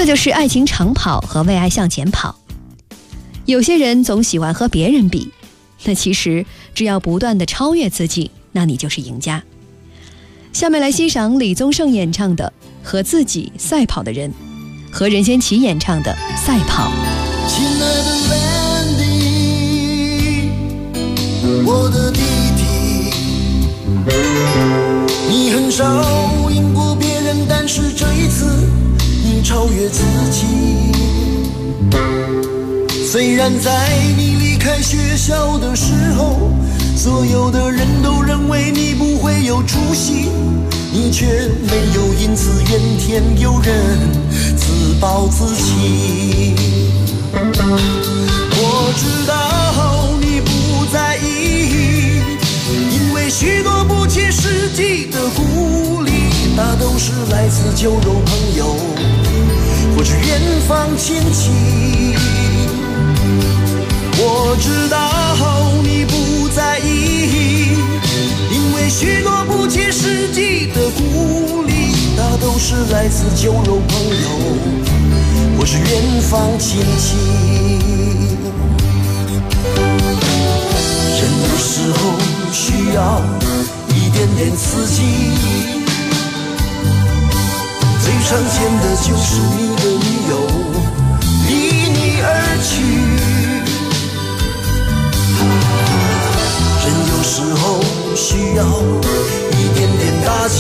就是爱情长跑和为爱向前跑。有些人总喜欢和别人比，那其实只要不断地超越自己，那你就是赢家。下面来欣赏李宗盛演唱的《和自己赛跑的人》，和任贤齐演唱的《赛跑》。 亲爱的 Landy， 我的弟弟，你很少赢过别人，但是这一次你超越自己。虽然在你离开学校的时候，所有的人都认为你不会有出息，你却没有因此怨天尤人，自暴自弃。我知道你不在意，因为许多不切实际的鼓励，大都是来自酒肉朋友或是远方亲戚。我知道你不在意，因为许多不切实际的鼓励，大都是来自酒肉朋友或是远方亲戚。人有时候需要一点点刺激，最常见的就是你的女友离你而去。人有时候需要一点点打击，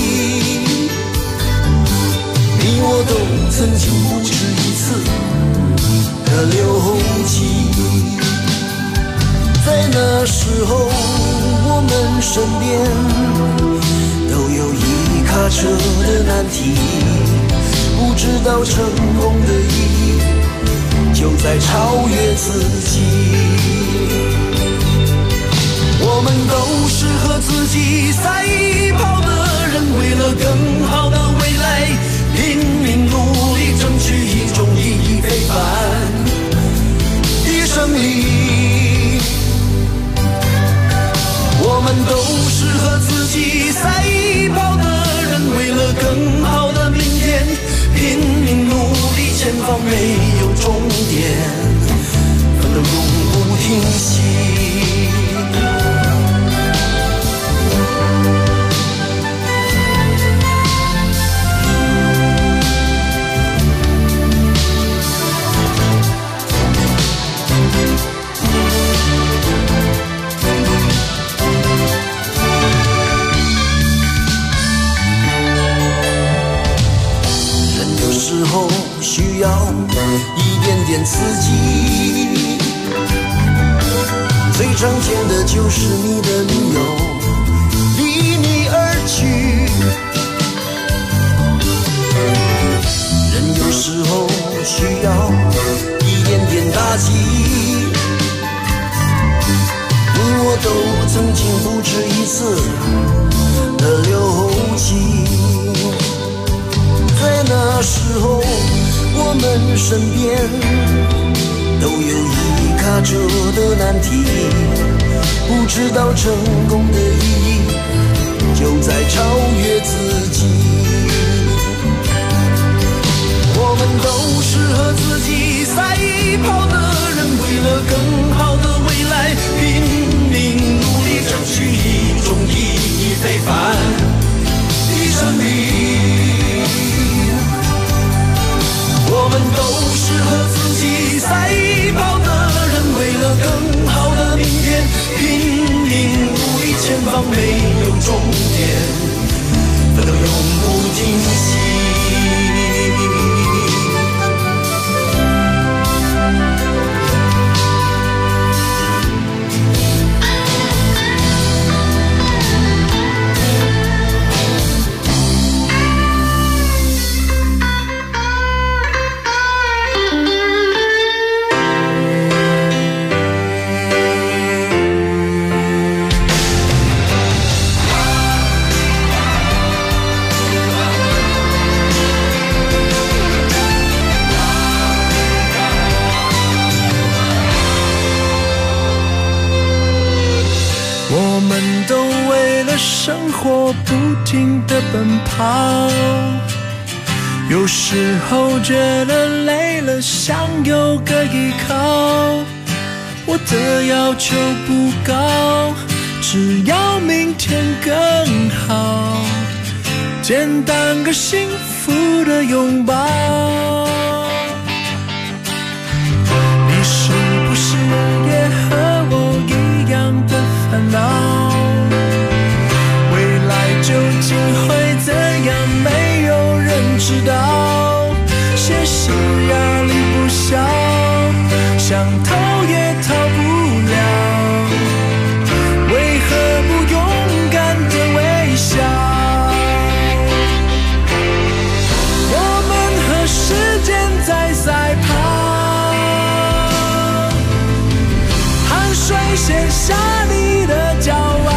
你我都曾经不止一次的流涕。在那时候我们身边都有一卡车的难题，不知道成功的意义就在超越自己。我们都是和自己赛跑的人，为了更好的未来拼命努力，争取一种意义非凡的胜利。我们都是和自己赛跑的人，为了更好的明天拼命努力，前方没有终点，奋斗永不停息。时候需要一点点刺激，最常见的就是你的女友离你而去。人有时候需要一点点打击，你我都曾经不止一次的流涕。在那时候我们身边都有一卡车的难题，不知道成功的意义就在超越自己。我们都是和自己赛跑的人，为了更好的未来拼命努力，争取一种意义非凡的胜利。我们都是和自己赛跑的人，为了更好的明天拼命努力，前方没有终点，奋斗永不停息。 生活不停地奔跑， 有时候觉得累了，想有个依靠。我的要求不高，只要明天更好，简单个幸福的拥抱。你是不是也和我一样的烦恼？未来究竟会怎样，没有人知道。现实压力不小，想逃也逃不了，为何不勇敢的微笑？我们和时间在赛跑，汗水写下你的骄傲，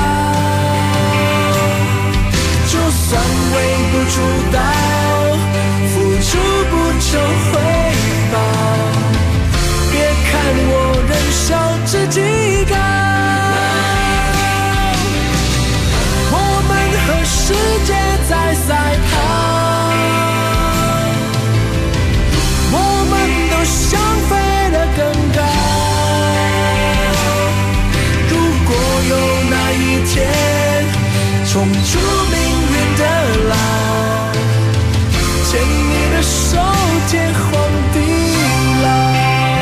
就算微不足道，付出不求回报，别看我人小志气高。我们和世界在赛跑，我们都想飞得更高。如果有那一天冲出命运的牢，牵你的手，天荒地老。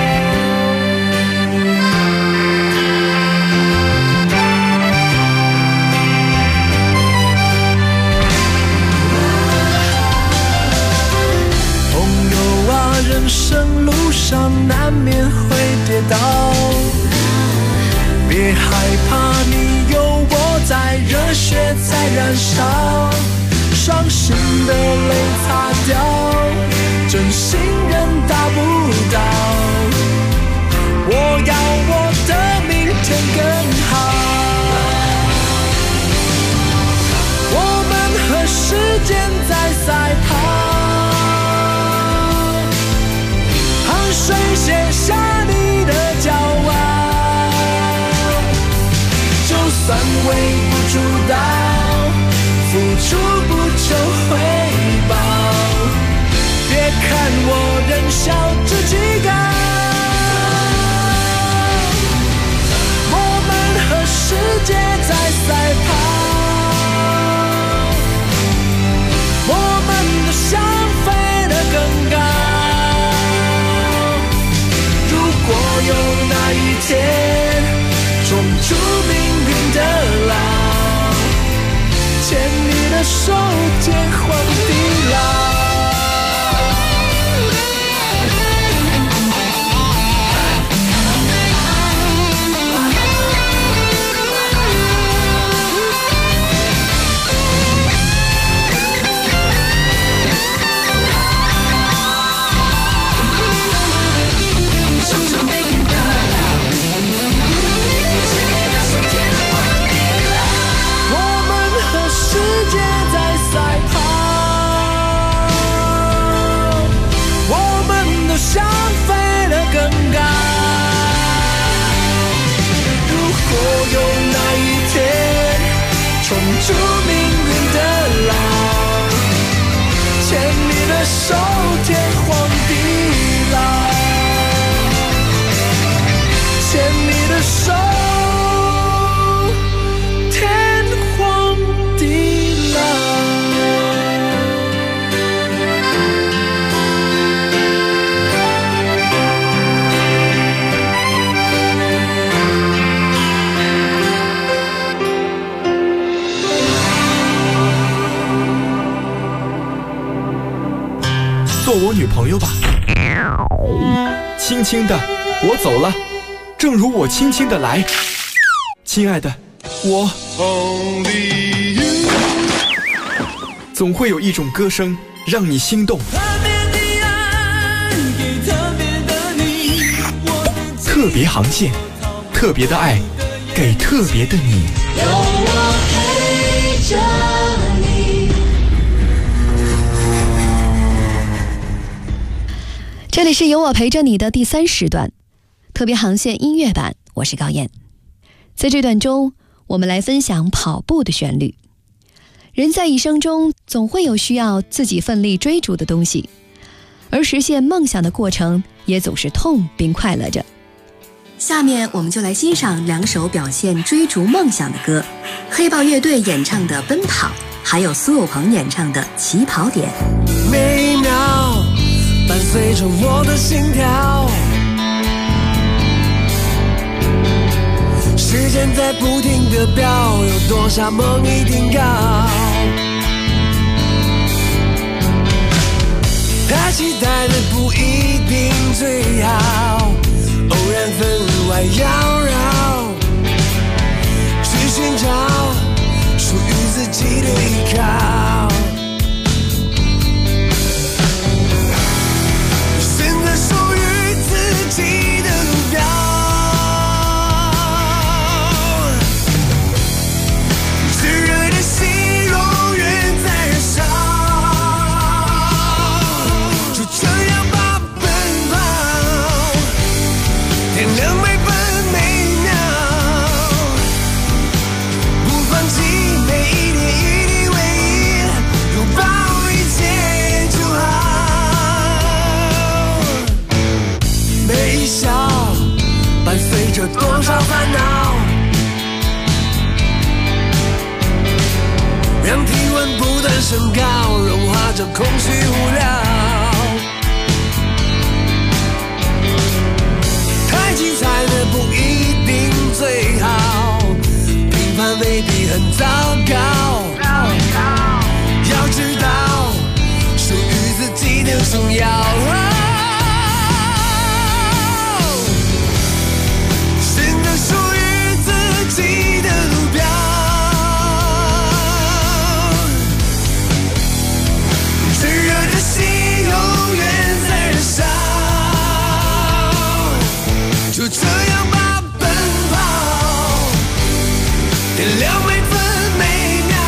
朋友啊，人生路上难免会跌倒，别害怕，你有我在，热血在燃烧。伤心的泪擦掉，真心人达不到。我要我的明天更好。我们和时间在赛跑，汗水写下你的骄傲，就算微不足道，付出不求回报，别看我人小志气高。我们和世界在赛跑，我们都想飞得更高。如果有那一天冲出命运的牢，牵你的手，天荒地老。想飞得更高。如果有那一天冲出命运的牢，牵你的手，天荒地老，牵你的手，天荒地老。 做我女朋友吧，轻轻的我走了，正如我轻轻的来，亲爱的，我总会有一种歌声让你心动，特别航线，特别的爱，给特别的你。有我陪着你。 这里是有我陪着你的第3时段，特别航线音乐版，我是高燕。在这段中，我们来分享跑步的旋律。 人在一生中总会有需要自己奋力追逐的东西，而实现梦想的过程也总是痛并快乐着。下面我们就来欣赏2首表现追逐梦想的歌，黑豹乐队演唱的《奔跑》，还有苏有朋演唱的《起跑点》。 每一秒伴随着我的心跳，时间在不停地飙，有多少梦一定要太期待的不一定最好，偶然分外妖娆，去寻找属于自己的依靠，选择属于自己的路标，炙热的心永远在燃烧，就这样吧，奔跑，天亮每分每秒，不放弃每一点一滴唯一，拥抱一切就好，每一笑伴随着多少烦恼，让体温不断升高，融化着空虚无聊，太精彩的不一定最好，平凡未必很糟糕，要知道属于自己的重要，选择属于自己的路标，炙热的心永远在燃烧，就这样吧，奔跑，点亮每分每秒，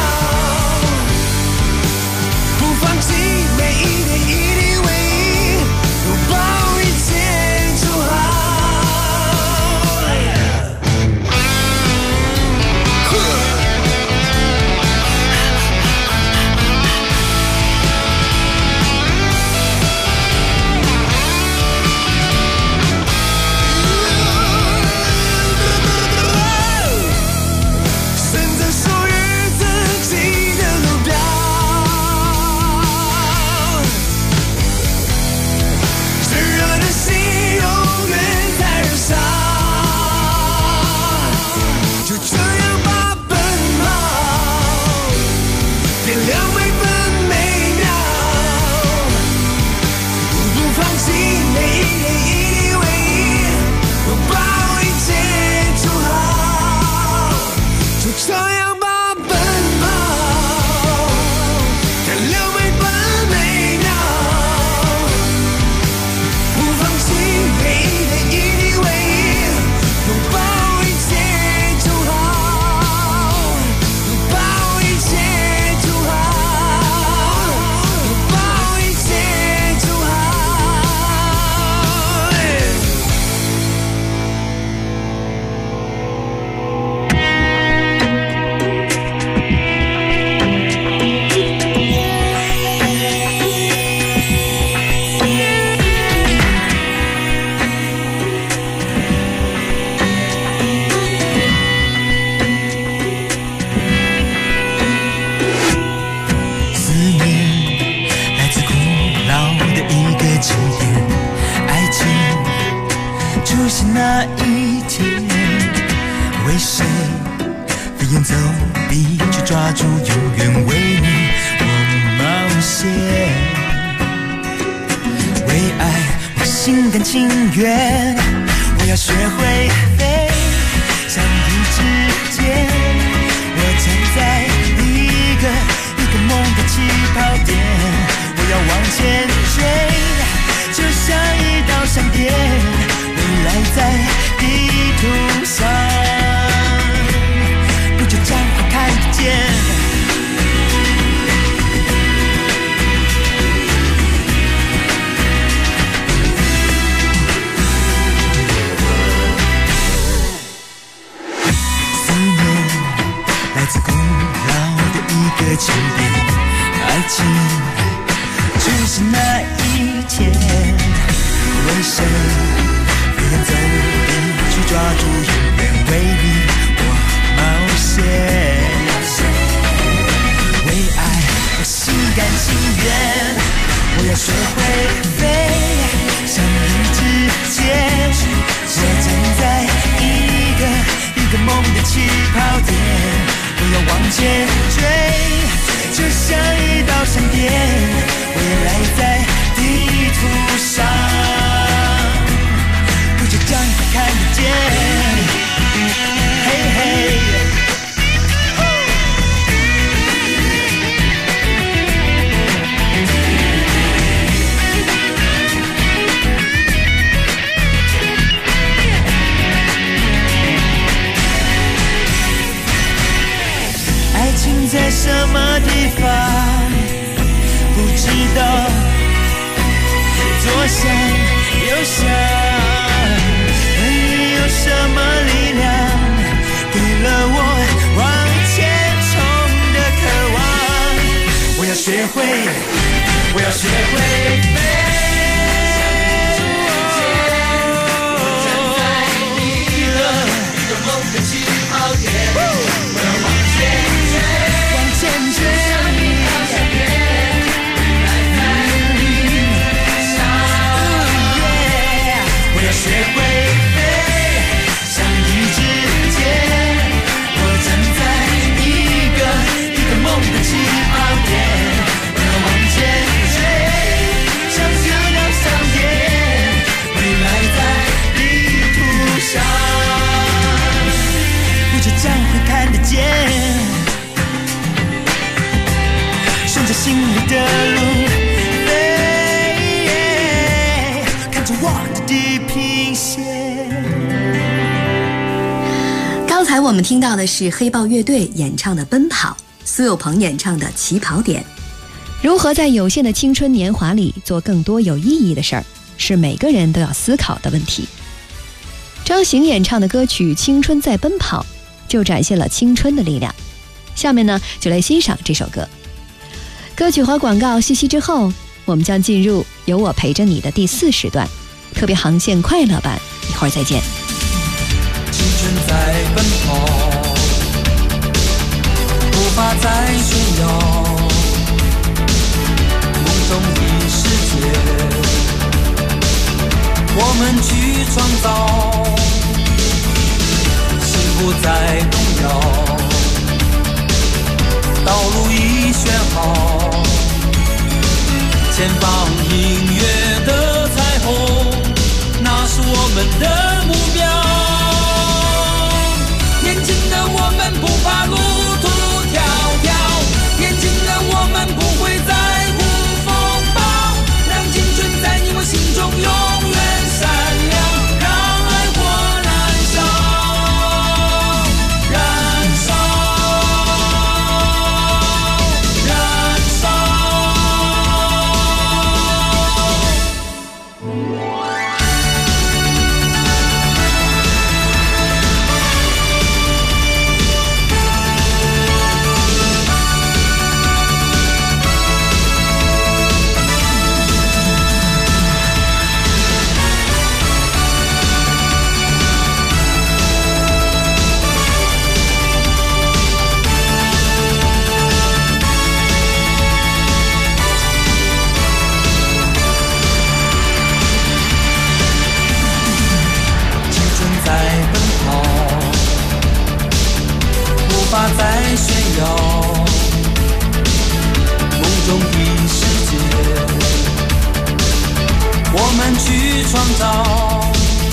不放弃每一点一滴唯一，拥抱一切就好。选择属于自己的路标，炙热的心永远在燃烧，就这样吧，奔跑，点亮每分每秒，不放弃每一点一滴唯一，拥抱一切就好，就这样吧，奔跑，点亮每分每秒，不放弃每一点一滴唯一，拥抱一切就好，拥抱一切就好，拥抱一切就好。 思念来自古老的一个起点，爱情出现那一天，为谁飞檐走壁去抓住永远为你我冒险，为爱我心甘情愿，我要学会飞，相遇之间，我站在一个梦的起跑点，我要往前追，就像一道闪电，未来在地图上，不久将会看得见。 的经典。爱情就是那一天，人生飞檐走壁去抓住永远，为你我冒险。为爱我心甘情愿，我要学会飞，相遇之间，我站在一个梦的起跑点，我要往前追，就像一道闪电，未来在地图上，不就这样看得见？嘿嘿。在什么地方不知道，左想右想，回忆有什么力量，给了我往前冲的渴望。我要学会飞，学会飞，相遇之间，我站在一个梦的起跑点，我要往前追，像这条闪电，未来在地图上，不就将会看得见，顺着心里的路飞，看着我的地平线。 刚才我们听到的是黑豹乐队演唱的《奔跑》，苏有朋演唱的《起跑点》。如何在有限的青春年华里做更多有意义的事儿，是每个人都要思考的问题。张行演唱的歌曲《青春在奔跑》就展现了青春的力量。下面呢，就来欣赏这首歌。歌曲和广告息息之后，我们将进入有我陪着你的第4时段，特别航线快乐版，一会儿再见。 青春在奔跑，步伐在炫耀，梦中的世界，我们去创造，幸福在动摇，道路已选好，前方音乐的彩虹，那是我们的目标。年轻的我们不怕路途迢迢，年轻的我们不会在乎风暴，让青春在你我心中永远闪亮，让爱火燃烧，燃烧，燃在炫耀，梦中的世界，我们去创造，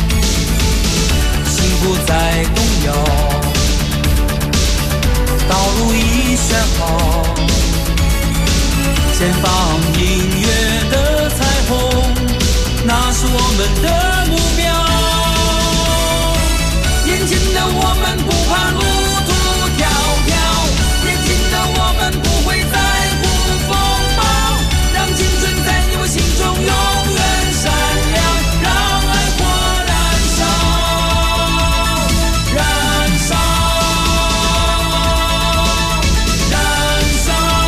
幸福在动摇，道路已选好，前方音乐的彩虹，那是我们的目标。年轻的我们不怕路途迢迢，年轻的我们不会在乎风暴，让青春在你我心中永远闪亮，让爱火燃烧，燃烧，燃烧。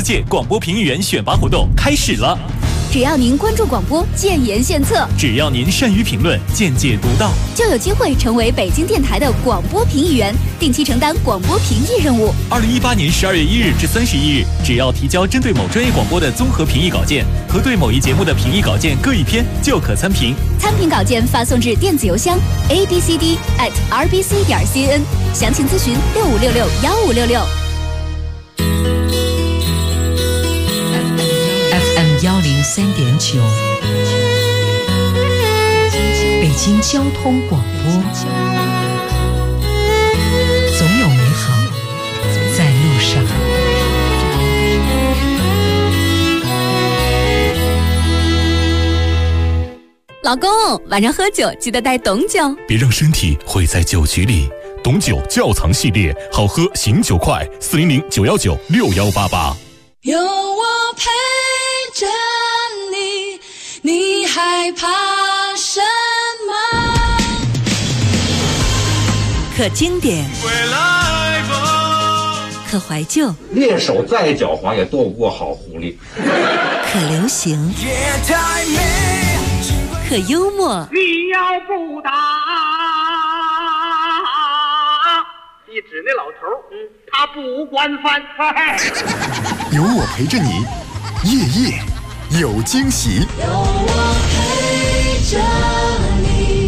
届广播评议员选拔活动开始了。 只要您关注广播，建言献策； 只要您善于评论，见解独到， 就有机会成为北京电台的广播评议员，定期承担广播评议任务。 2018年12月1日至31日，只要提交针对某专业广播的综合评议稿件和对某一节目的评议稿件各一篇，就可参评。 参评稿件发送至电子邮箱 abcd@rbc.cn， 详情咨询65661566。 FM103.9，北京交通广播，总有美好在路上。 老公，晚上喝酒记得带董酒， 别让身体毁在酒局里。董酒窖藏系列，好喝醒酒快，400-919-6188。 有我陪着你，你害怕什么？ 可经典，可怀旧， 猎手再狡猾也斗不过好狐狸。 可流行，可幽默。 你要不打，一指那老头，他不惯犯。 有我陪着你，夜夜有惊喜。 有我陪着你。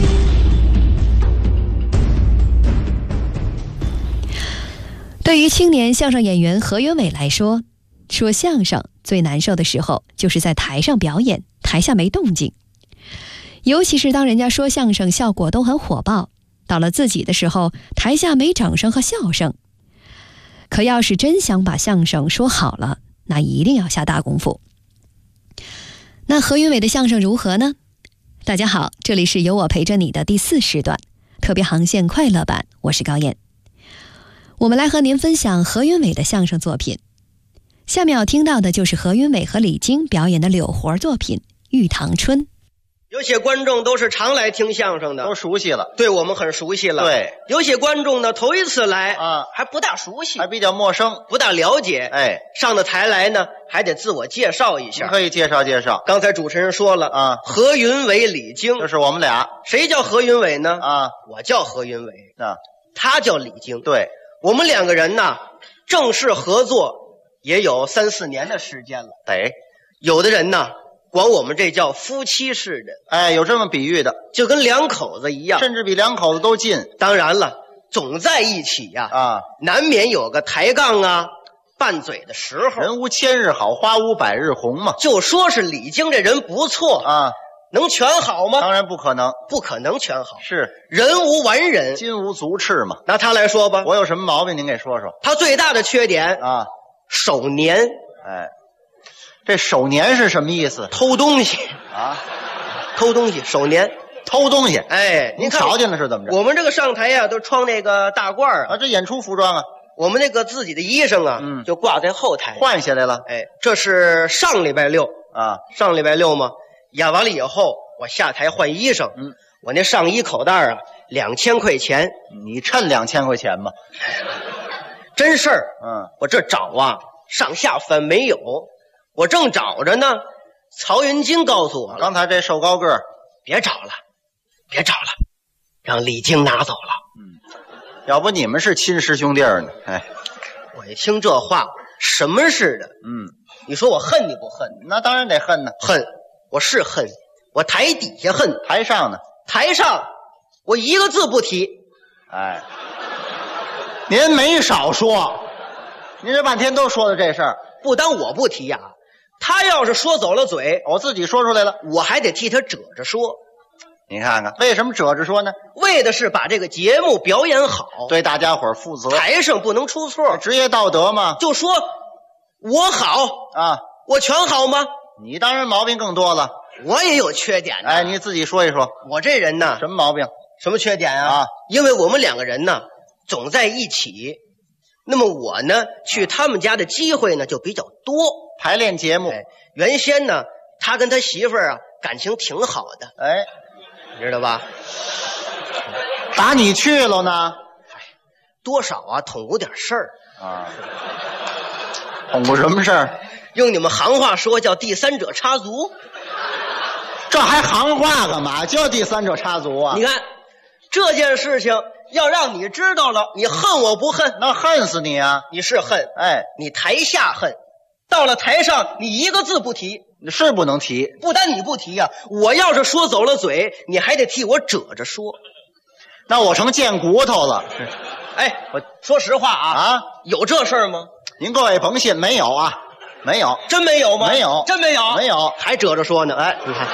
对于青年相声演员何云伟来说，说相声最难受的时候就是在台上表演，台下没动静。尤其是当人家说相声效果都很火爆，到了自己的时候，台下没掌声和笑声。可要是真想把相声说好了，那一定要下大功夫。那何云伟的相声如何呢？大家好，这里是有我陪着你的第4时段，特别航线快乐版，我是高燕。我们来和您分享何云伟的相声作品。下面要听到的就是何云伟和李菁表演的柳活作品《玉堂春》。 有些观众都是常来听相声的，都熟悉了，对我们很熟悉了。对，有些观众呢头一次来啊，还不大熟悉，还比较陌生，不大了解。哎，上到台来呢，还得自我介绍一下。可以介绍介绍。刚才主持人说了啊，何云伟、李菁，这是我们俩。谁叫何云伟呢？啊，我叫何云伟啊，他叫李菁。对，我们两个人呢，正式合作也有3、4年的时间了。得，有的人呢，管我们这叫夫妻似的，哎，有这么比喻的，就跟两口子一样，甚至比两口子都近。当然了，总在一起呀，啊，难免有个抬杠啊、拌嘴的时候。人无千日好，花无百日红嘛。就说是李菁这人不错啊，能全好吗？当然不可能，不可能全好。是人无完人，金无足赤嘛。拿他来说吧，我有什么毛病？您给说说。他最大的缺点啊，手黏。哎。这手黏是什么意思？偷东西啊，偷东西，手黏，偷东西。哎，您瞧见了是怎么着？我们这个上台呀，都穿那个大褂啊，这演出服装啊。我们那个自己的衣裳啊，就挂在后台，换下来了。哎，这是上礼拜六啊，上礼拜六嘛，演完了以后，我下台换衣裳。我那上衣口袋啊，2000块钱。你趁2000块钱吗？真事儿。我这找啊，上下翻没有。我正找着呢，曹云金告诉我了，刚才这瘦高个儿，别找了，别找了，让李菁拿走了。要不你们是亲师兄弟呢？哎，我一听这话，什么似的？你说我恨你不恨？那当然得恨呢，恨，我是恨，我台底下恨，台上呢？台上我一个字不提。哎，您没少说，您这半天都说的这事儿，不当我不提呀。他要是说走了嘴，我自己说出来了，我还得替他褶着说。你看看，为什么褶着说呢？为的是把这个节目表演好，对大家伙负责，台上不能出错，职业道德嘛。就说我好啊，我全好吗？你当然毛病更多了，我也有缺点呢。哎，你自己说一说。我这人呢，什么毛病？什么缺点啊？因为我们两个人呢，总在一起。那么我呢，去他们家的机会呢就比较多，排练节目。原先呢，他跟他媳妇儿啊感情挺好的，哎，知道吧？打你去了呢，多少啊捅咕点事儿啊。 捅过什么事儿？ 用你们行话说叫第三者插足。 这还行话干嘛？就第三者插足啊！ 你看这件事情要让你知道了，你恨我不恨？ 那恨死你啊！ 你是恨， 哎， 你台下恨，到了台上你一个字不提， 是不能提。 不单你不提呀，我要是说走了嘴，你还得替我褶着说。 那我成贱骨头了。 哎，我说实话啊，有这事儿吗？ 您各位甭信，没有啊，没有， 真没有吗？ 没有， 真没有， 没有， 还褶着说呢。哎，你看，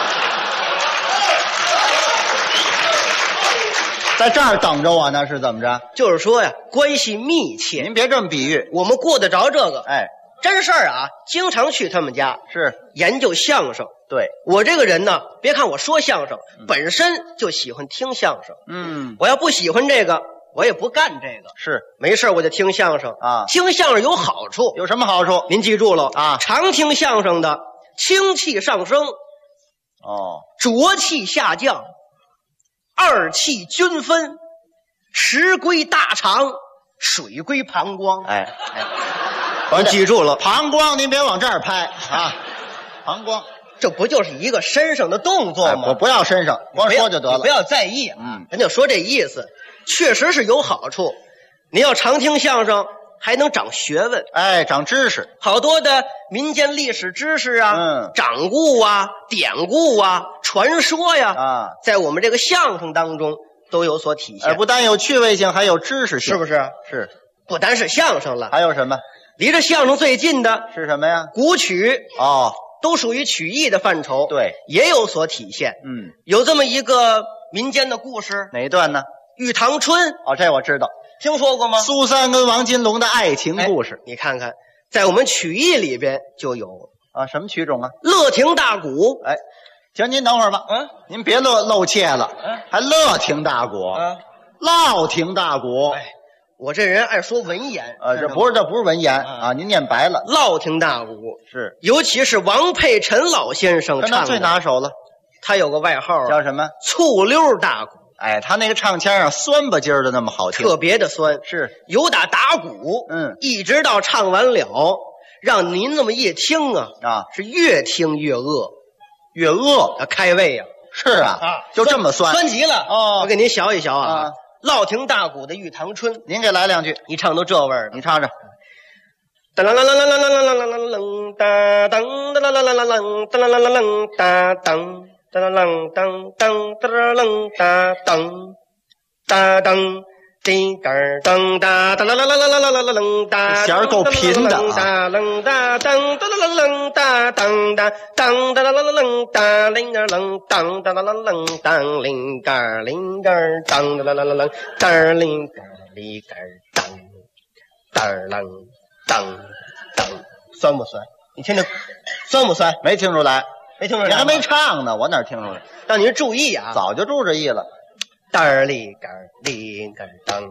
在这儿等着我呢，是怎么着？ 就是说呀，关系密切。 您别这么比喻， 我们过得着这个。 哎， 真事儿啊，经常去他们家， 是研究相声。 对， 我这个人呢，别看我说相声，本身就喜欢听相声。我要不喜欢这个，我也不干这个。 是， 没事我就听相声啊。 听相声有好处， 有什么好处？ 您记住了啊， 常听相声的清气上升，浊气下降，二气均分，食归大肠，水归膀胱。 哎， 您记住了， 膀胱您别往这儿拍啊，膀胱。 这不就是一个身上的动作吗？ 我不要身上，光说就得了， 不要在意。人就说这意思，确实是有好处。你要常听相声，还能长学问， 哎，长知识。 好多的民间历史知识啊，掌故啊，典故啊，传说呀，在我们这个相声当中都有所体现。 不但有趣味性，还有知识性， 是不是？ 是， 不单是相声了， 还有什么？ 离着相声最近的是什么呀？ 古曲都属于曲艺的范畴， 对， 也有所体现。有这么一个民间的故事， 哪一段呢？ 玉堂春。 这我知道， 听说过吗？ 苏三跟王金龙的爱情故事。 你看看，在我们曲艺里边就有啊，什么曲种啊？ 乐亭大鼓。 哎，行，您等会儿吧。您别露怯了，还乐亭大鼓，烙亭大鼓。 我这人爱说文言， 这不是文言啊，您念白了。 烙亭大鼓是， 尤其是王佩辰老先生唱的最拿手了。 他有个外号叫什么？ 醋溜大鼓。 哎，他那个唱腔啊，酸吧唧儿的那么好听， 特别的酸。 是， 由打打鼓，一直到唱完了，让您那么一听啊，是越听越饿， 越饿， 开胃呀。 是啊，就这么酸， 酸极了。我给您学一学啊。烙亭大鼓的《玉堂春》， 您给来两句， 你唱都这味儿， 你唱着。 哒啦啦啦啦啦啦啦啦啦啦哒当哒啦啦啦啦啦哒啦啦啦啦哒当哒啦啦当当哒啦啦哒当哒当滴个当哒哒啦啦啦啦啦啦啦啦哒， 弦儿够贫的啊！ 哒楞哒当哒啦啦啦哒当哒当哒啦啦啦哒铃个楞当哒啦啦啦当铃个铃个当哒啦啦啦当铃个铃个当当楞当当，酸不酸？你听着，酸不酸？ 没听出来， 没听出来， 你还没唱呢，我哪听出来？ 让您注意啊！ 早就注着意了。 当里个铃个当，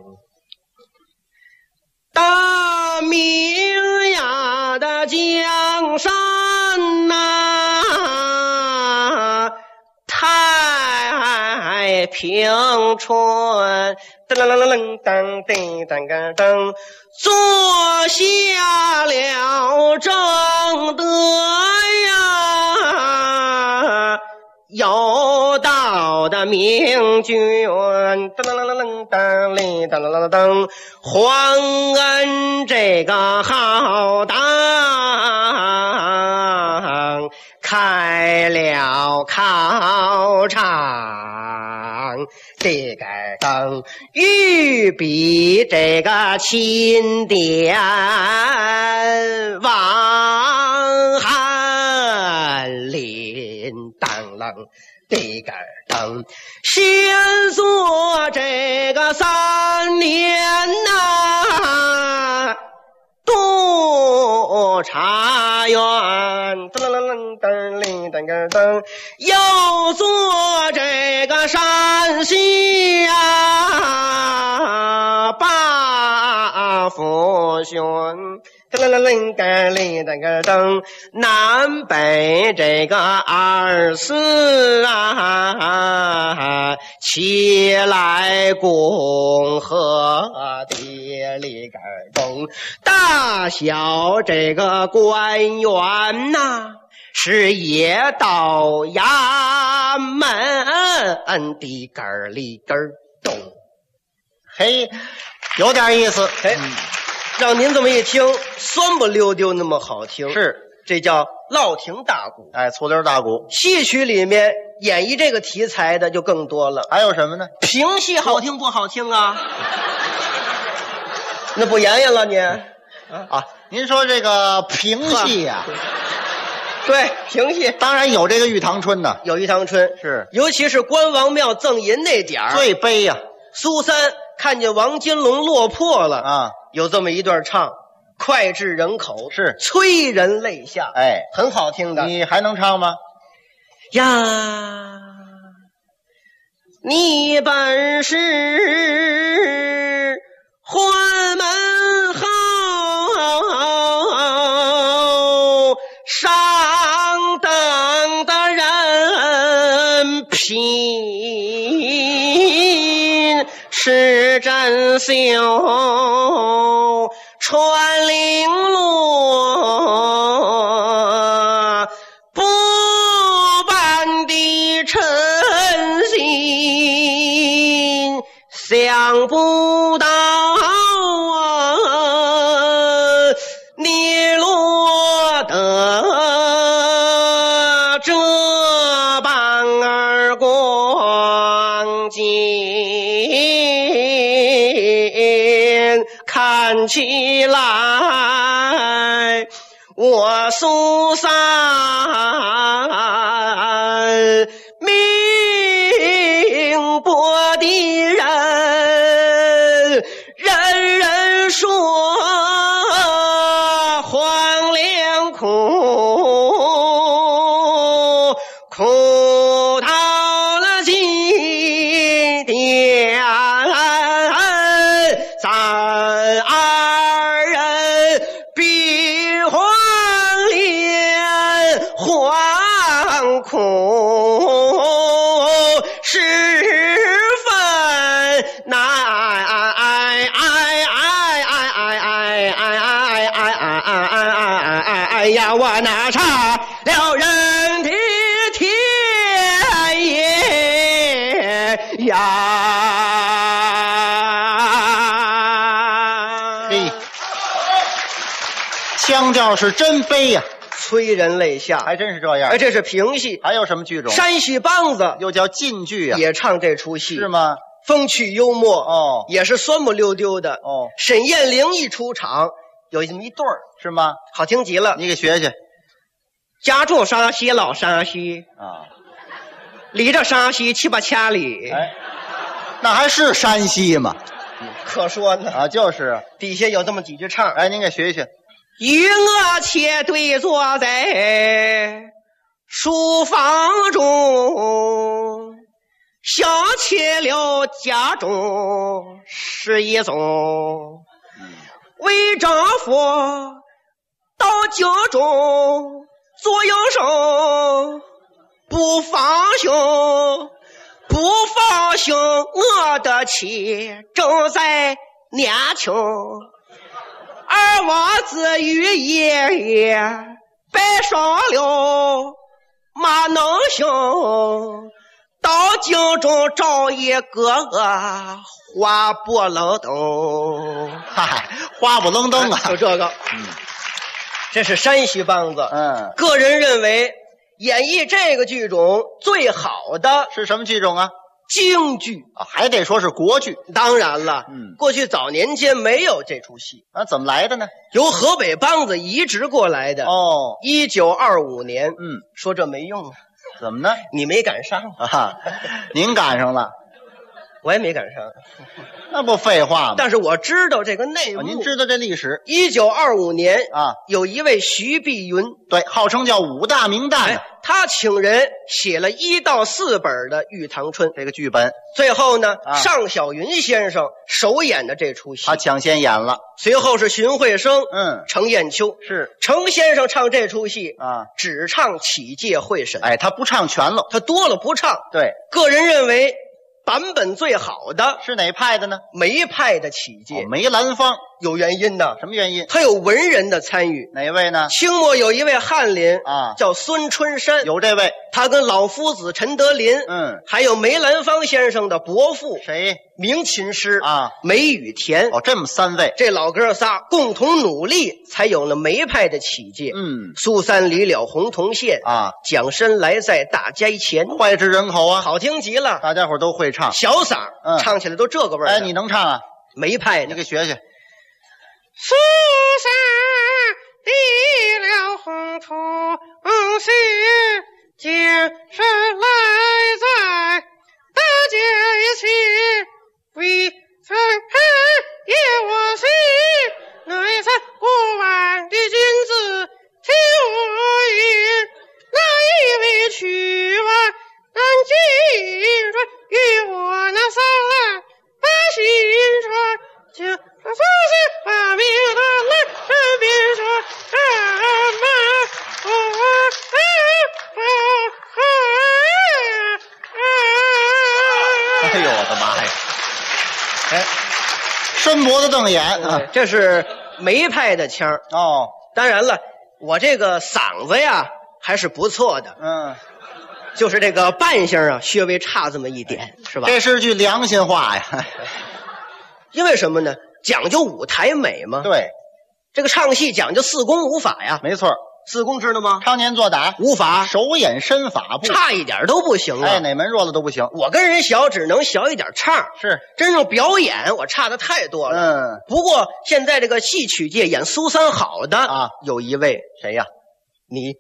大明呀的江山呐，太平春，噔啦啦啦当叮当个当，做下了正德呀，有道的明君，噔啦啦啦当哩当啦啦啦当，皇恩这个浩荡，开了考场，这个当御笔这个钦点，王翰林当啷这个当，先做这个3年呐，督察院，噔啦啦啦噔哩噔个噔，又做这个山西呀八府巡，噔啦啦啦噔哩噔个噔，南北这个2司啊，起来共和的里个风，大小这个官员呐，是也到衙门的根儿里根儿咚。 嘿，有点意思。 哎，让您这么一听，酸不溜丢那么好听。 是， 这叫烙亭大鼓。 哎，粗溜大鼓。 戏曲里面演绎这个题材的就更多了。 还有什么呢？ 评戏好听不好听啊？那不演演了你？ 啊，您说这个评戏呀？ 对，评戏当然有这个玉堂春的， 有玉堂春是， 尤其是关王庙赠银那点儿最悲呀。 苏三看见王金龙落魄了啊， 有这么一段唱，脍炙人口， 是催人泪下， 哎， 很好听的。 你还能唱吗？ 呀，你本是宦门后上等的人品，是真秀穿绫罗，不般的称心，想不到你落得这般儿光景，看起来我苏三命薄的人，人人说黄连苦，苦到了今天，咱二人比黄连还苦，十分难呀！我那差了人的天爷呀！ 嘿，腔调是真悲呀， 催人泪下， 还真是这样。 哎，这是评戏。 还有什么剧种？ 山戏梆子又叫晋剧啊， 也唱这出戏是吗？ 风趣幽默哦， 也是酸不溜丢的哦。 沈燕玲一出场，有这么一对儿， 是吗？ 好听极了， 你给学学。 家住山西老山西啊， 离着山西7-8千里。 哎，那还是山西吗？ 可说呢啊，就是底下有这么几句唱。 哎，您给学一学。 与我且对坐在书房中，想起了家中事一宗，为丈夫到家中做营生，不放心，我的妻正在年轻，二娃子与爷爷拜上了马能行，到京中找一个花不愣登， 嗨，花不愣登啊， 就这个，这是山西梆子。个人认为演绎这个剧种最好的是什么剧种啊？ 京剧啊，还得说是国剧。 当然了，过去早年间没有这出戏啊，怎么来的呢？ 由河北梆子移植过来的。 哦 ，1925年。说这没用啊， 怎么呢？ 你没赶上啊，您赶上了， 我也没赶上。 那不废话吗？ 但是我知道这个内幕， 您知道这历史。 1925年啊， 有一位徐碧云， 对，号称叫五大名旦的。 他请人写了1到4本的《玉堂春》 这个剧本， 最后呢，尚小云先生首演的这出戏， 他抢先演了。 随后是荀慧生，程砚秋， 是程先生唱这出戏啊， 只唱启介会审， 哎，他不唱全了， 他多了不唱。 对， 个人认为版本最好的是哪派的呢？ 梅派的启介， 梅兰芳。 有原因的。 什么原因？ 他有文人的参与。 哪位呢？ 清末有一位翰林啊， 叫孙春山， 有这位。 他跟老夫子陈德林，还有梅兰芳先生的伯父谁？ 名琴师啊， 梅雨田。 哦，这么3位， 这老哥仨共同努力，才有了梅派的起介。苏三离了红铜线啊， 蒋身来在大街前， 脍炙人口啊， 好听极了， 大家伙都会唱， 小嗓唱起来都这个味儿。 哎，你能唱啊？ 梅派的， 你给学学。 苏三离了红铜线，蒋身来在大街前，未曾配也我心，乃在过往的君子听我言，那一位去往南京传，与我那上来把心传，就说是把命的来身边说哎呦我的妈呀！哎，伸脖子瞪眼啊！ 这是梅派的腔哦。 当然了，我这个嗓子呀还是不错的，就是这个扮相啊稍微差这么一点，是吧？ 这是句良心话呀。 因为什么呢？讲究舞台美嘛。 对， 这个唱戏讲究4功5法呀。 没错。 4功知道吗？ 常年做打 5法， 手眼身法步， 差一点都不行啊！ 哎，哪门弱了都不行。 我跟人小，只能小一点唱。 是， 真正表演我差的太多了。不过现在这个戏曲界演苏三好的啊，有一位谁呀？你，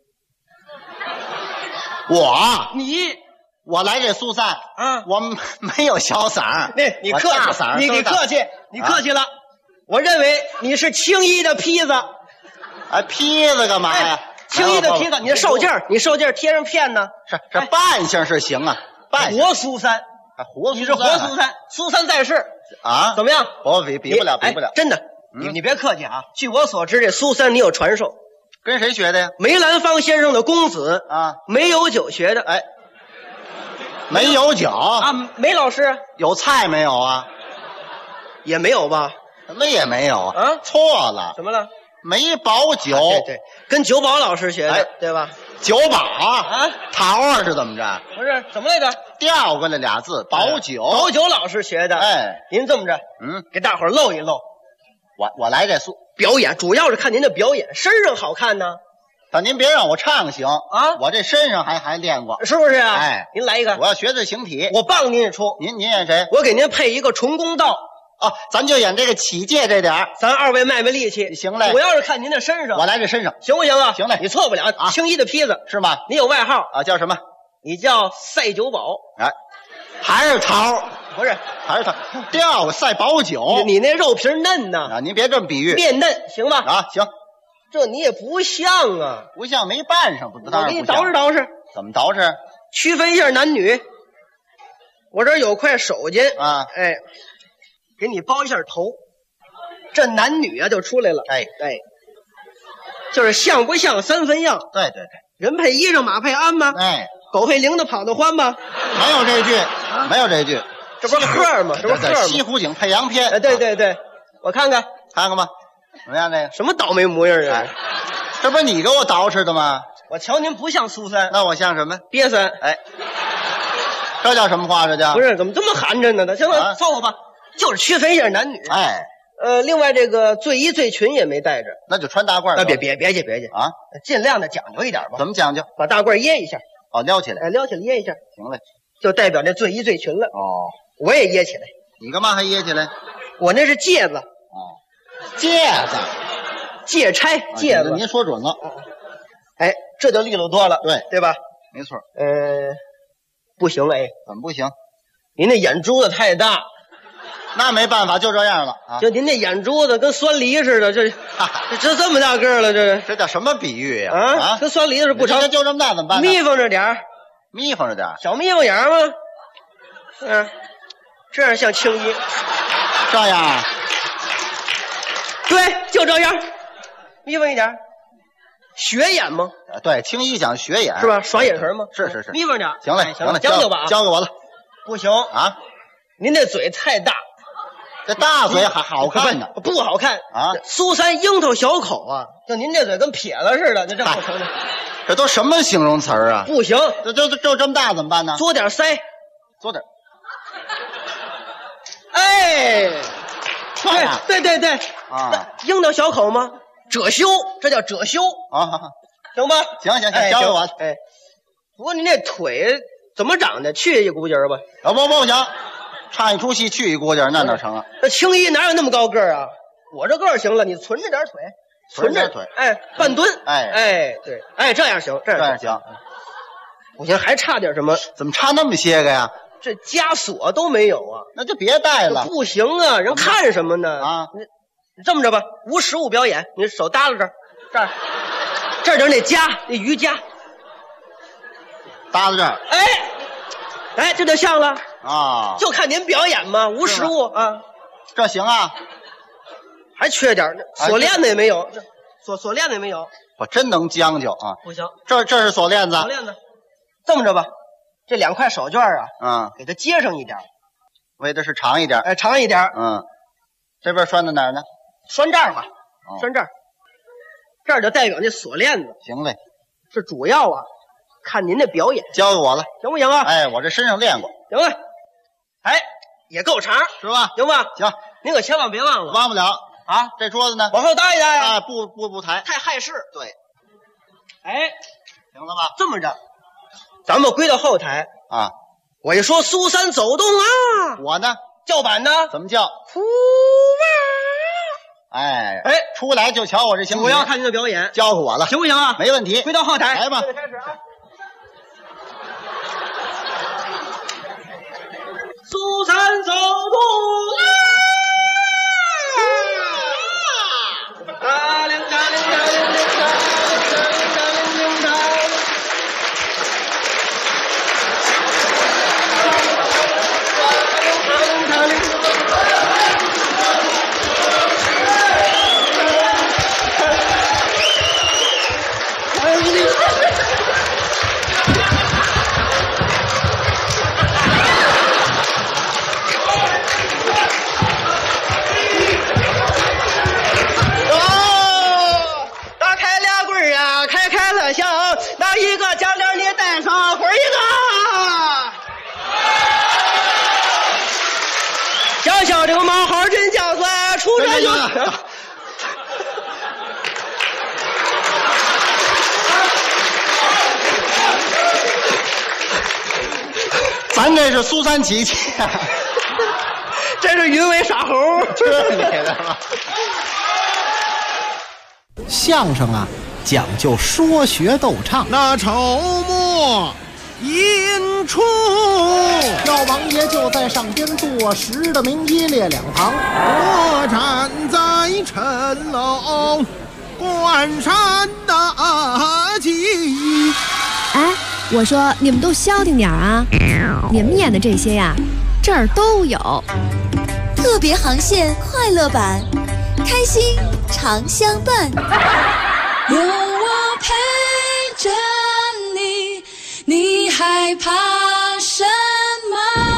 我来这苏三，我没有小嗓， 你客气，你客气，你客气了。我认为你是青衣的坯子。 哎，坯子干嘛呀？ 青衣的坯子，你的受劲儿，你受劲儿贴上片呢。 这扮相是行啊，扮活苏三，你是活苏三，苏三在世啊？ 怎么样？ 我比不了，比不了。 真的，你别客气啊。据我所知，这苏三你有传授， 跟谁学的呀？ 梅兰芳先生的公子啊， 梅有酒学的。 哎，梅有酒啊？梅老师有菜没有啊？ 也没有吧？ 什么也没有啊？错了， 怎么了？ 梅葆酒， 对，跟酒保老师学的，对吧？ 酒保啊，桃是怎么着？ 不是，怎么来着？ 调过来俩字，保酒。 保酒老师学的。 哎， 您这么着，给大伙儿露一露。 我来这表演，主要是看您的表演，身上好看呢。 但您别让我唱行啊，我这身上还练过， 是不是啊？ 哎， 您来一个， 我要学的形体， 我帮您出。 您演谁？ 我给您配一个重公道。 哦，咱就演这个起介这点儿， 咱2位卖力气， 行嘞。 主要是看您的身上， 我来这身上， 行不行啊？ 行嘞， 你错不了啊。青衣的坯子是吗？ 你有外号啊？叫什么？ 你叫赛酒保。 哎，还是桃？ 不是， 还是桃？调赛保酒。 你那肉皮嫩呢？ 啊，您别这么比喻。 面嫩行吧？ 啊，行。 这你也不像啊， 不像没扮上，不当然不像。 我给你捯饬捯饬。 怎么捯饬？ 区分一下男女。我这儿有块手巾啊， 哎，给你包一下头，这男女啊就出来了。 哎， 就是像不像3分样？ 对， 人配衣裳，马配鞍吗？ 哎， 狗配铃铛，跑得欢吗？ 没有这句，没有这句， 这不是鹤吗？这不是鹤吗？ 西湖景配洋片。 哎，对，我看看吧，怎么样？这个什么倒霉模样啊？ 这不是你给我捯饬的吗？ 我瞧您不像苏三， 那我像什么？ 瘪三。 哎，这叫什么话？这叫不是？怎么这么寒碜呢？行了，凑合吧，就是区分一下男女。 哎， 另外这个醉衣醉裙也没带着， 那就穿大褂。 那别去啊！尽量的讲究一点吧。 怎么讲究？ 把大褂掖一下。 哦，撩起来。 哎，撩起来掖一下。 行嘞， 就代表这醉衣醉裙了。 哦， 我也掖起来。 你干嘛还掖起来？ 我那是戒子。 哦，戒子， 戒差戒子。 您说准了。 哎，这就利落多了，对吧？ 没错。 不行哎， 怎么不行？ 您那眼珠子太大。 那没办法，就这样了啊！ 就您那眼珠子跟酸梨似的，这么大个儿了， 这叫什么比喻呀？ 啊，跟酸梨似的不成？ 就这么大怎么办？ 眯缝着点儿， 眯缝着点儿， 小眯缝眼儿吗？这样像青衣， 这样啊？ 对，就这样，眯缝一点，学眼吗？ 对，青衣讲学眼是吧？耍眼神吗？ 是， 眯缝点。 行了， 将就吧， 交给我了。 不行啊！您这嘴太大。 这大嘴还好看呢？ 不好看啊！苏三樱桃小口啊，就您这嘴跟撇子似的，这不成的。 这都什么形容词啊？ 不行， 就这么大怎么办呢？ 做点腮， 做点。 哎，对啊， 樱桃小口吗？遮羞，这叫遮羞啊， 行吧？ 行，教给我。 哎，不过您这腿怎么长的？去一股筋吧？ 不行，唱一出戏去一股筋，那哪成啊？ 那青衣哪有那么高个啊？我这个儿行了，你存着点腿， 存着腿， 哎，半蹲， 哎， 对，哎，这样行，这样行。 不行，还差点什么？ 怎么差那么些个呀？ 这枷锁都没有啊！ 那就别戴了。 不行啊，人看什么呢？ 啊， 你这么着吧，无实物表演，你手耷拉这儿，这儿就是那枷，那瑜伽， 耷拉这儿。 哎，这就像了啊！ 就看您表演嘛，无实物啊， 这行啊？ 还缺点锁链子也没有，锁链子也没有。 我真能将就啊！ 不行， 这是锁链子。 锁链子，这么着吧。这2块手绢啊， 给它接上一点， 为的是长一点， 哎，长一点， 这边拴在哪儿呢？ 拴这儿吧，拴这儿，这儿就代表那锁链子。 行嘞， 是主要啊，看您的表演， 交给我了， 行不行啊？ 哎，我这身上练过， 行了，哎，也够长， 是吧？ 行吧？ 行， 您可千万别忘了， 忘不了啊。这桌子呢， 往后搭一搭呀， 啊，不抬， 太碍事。 对， 哎， 行了吧？ 这么着。咱们归到后台啊！ 我一说苏三走动啊， 我呢叫板呢？ 怎么叫？ 出马！ 哎，出来就瞧我这行不行？ 主要看您的表演， 交给我了， 行不行啊？ 没问题。 归到后台， 来吧， 开始啊！苏三走动啊！大铃大铃大铃铃大铃铃大。打开俩棍儿呀，开了响，哪一个项链你带上会儿一个。想想这个冒号真叫算出这有。 咱这是苏三起， 这是云尾耍猴， 这你的吗？ 相声啊，讲究说学逗唱。 那筹末引出， 老王爷就在上边坐实的明一列两旁， 我站在城楼观山大吉。 哎，我说你们都消停点啊！你们演的这些呀，这儿都有。 特别航线快乐版，开心常相伴。 有我陪着你，你害怕什么？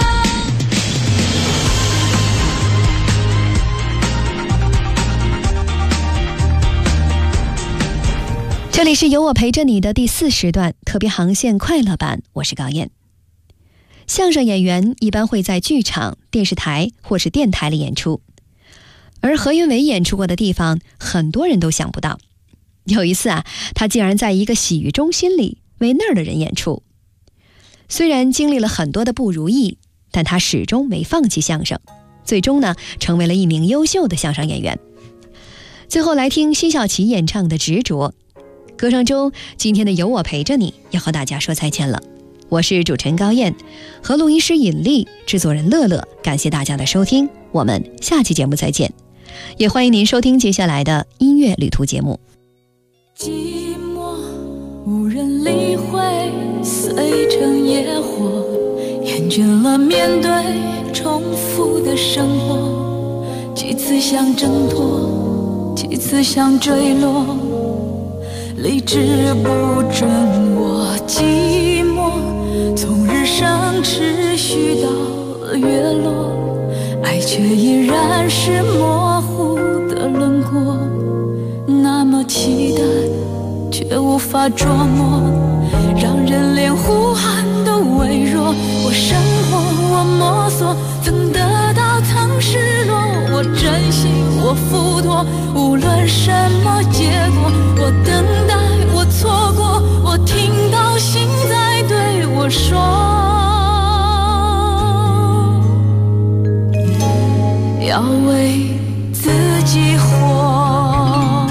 这里是有我陪着你的第4时段特别航线快乐版，我是高燕。相声演员一般会在剧场、电视台或是电台里演出，而何云伟演出过的地方，很多人都想不到。有一次啊，他竟然在一个洗浴中心里为那儿的人演出。虽然经历了很多的不如意，但他始终没放弃相声，最终呢，成为了一名优秀的相声演员。最后来听奚孝琪演唱的《执着》。歌声中，今天的有我陪着你要和大家说再见了。我是主持人高燕，和录音师尹丽，制作人乐乐，感谢大家的收听，我们下期节目再见。也欢迎您收听接下来的音乐旅途节目。 寂寞无人理会，碎成野火，厌倦了面对重复的生活，几次想挣脱，几次想坠落，理智不准我寂寞，从日升持续到月落，爱却依然是模糊的轮廓，那么期待却无法捉摸，让人连呼喊都微弱。我生活，我摸索，曾得到曾失落，我真心，我付托，无论什么结果，我等待，我错过，我听到心在对我说，要为自己活。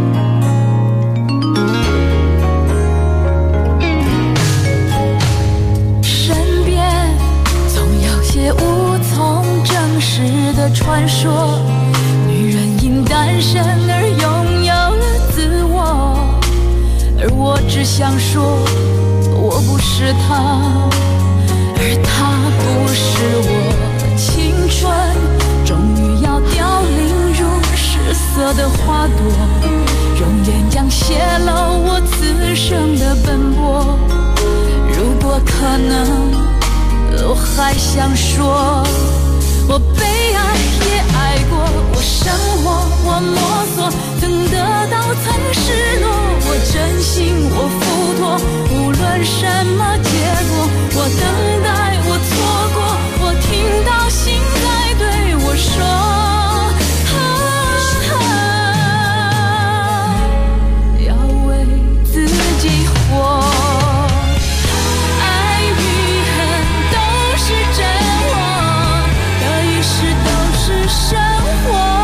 身边总有些无从证实的传说，女人因单身而拥有了自我，而我只想说，我不是她，而她不是我。青春终于要凋零如失色的花朵，容颜将泄露我此生的奔波。如果可能，我还想说，我被爱也爱过，我生活，我摸索，曾得到曾失落，我真心，我付托，无论什么结果，我等待，我错过，我听到心在对我说，要为自己活。爱与恨都是真我，得与失都是生活。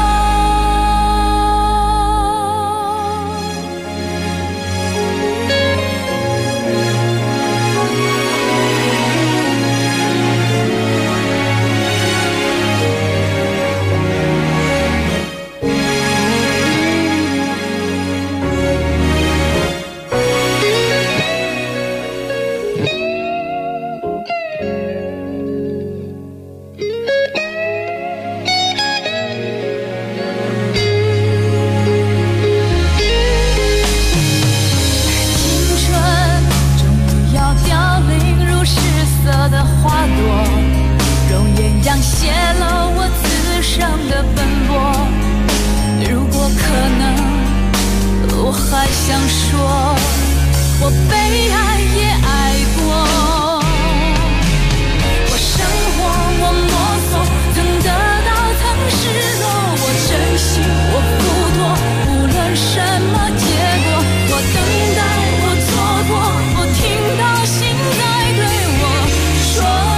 泄露我此生的奔波，如果可能，我还想说，我被爱也爱过，我生活，我摸索，曾得到曾失落，我真心，我付托，无论什么结果，我等待，我错过，我听到心在对我说，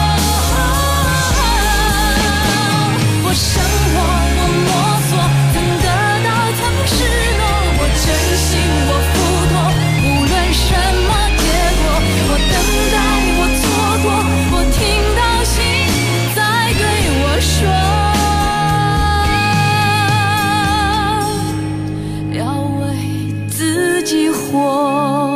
我生活，我摸索，曾得到曾失落，我真心，我付托，无论什么结果，我等待，我错过，我听到心在对我说，要为自己活。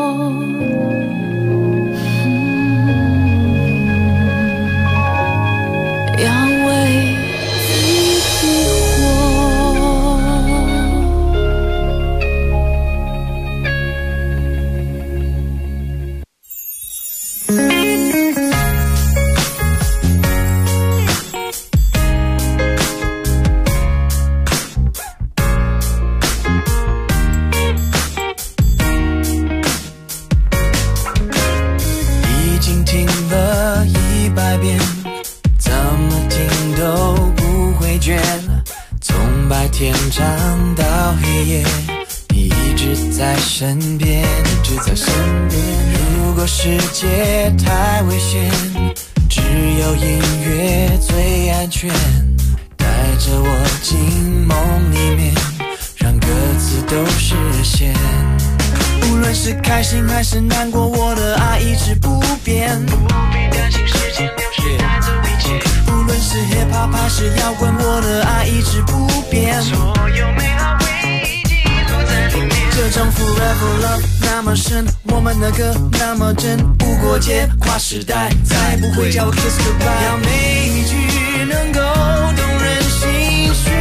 身边，一直在身边。如果世界太危险，只有音乐最安全。带着我进梦里面，让歌词都实现。无论是开心还是难过，我的爱一直不变。不必担心时间流逝带走一切。无论是 hip hop 还是摇滚，我的爱一直不变。所有美好回忆记录在里面。这种 forever love 那么深，我们的歌那么真，无国界跨时代，再不会叫我 kiss goodbye。要每一句能够动人心弦。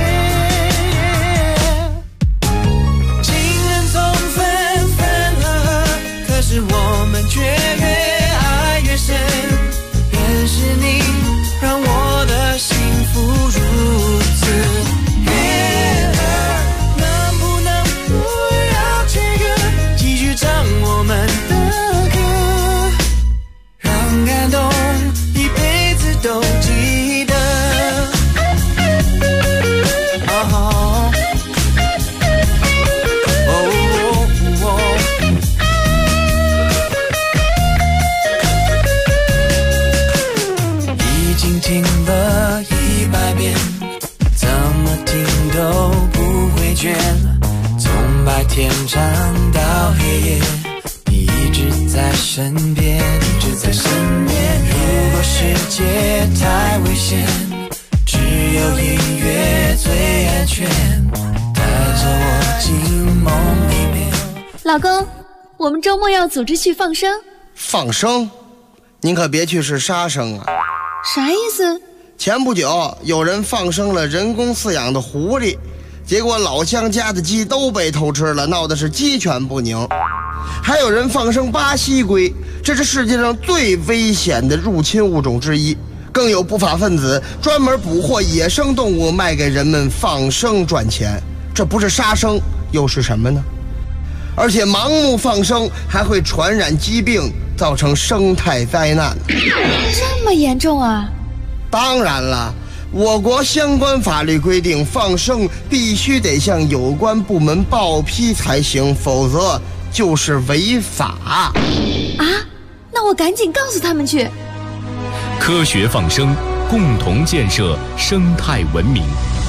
情人总分分合合，可是我们却越爱越深。愿是你让我的幸福如天长到黑夜，你一直在身边，一直在身边。如果世界太危险，只有音乐最安全，带着我进梦里面。 老公，我们周末要组织去放生。 放生？您可别去是杀生啊！ 啥意思？ 前不久有人放生了人工饲养的狐狸，结果老乡家的鸡都被偷吃了，闹的是鸡犬不宁。还有人放生巴西龟，这是世界上最危险的入侵物种之一。更有不法分子专门捕获野生动物卖给人们放生赚钱，这不是杀生又是什么呢？而且盲目放生还会传染疾病，造成生态灾难。 这么严重啊？ 当然了，我国相关法律规定，放生必须得向有关部门报批才行，否则就是违法。 啊？那我赶紧告诉他们去。 科学放生，共同建设生态文明。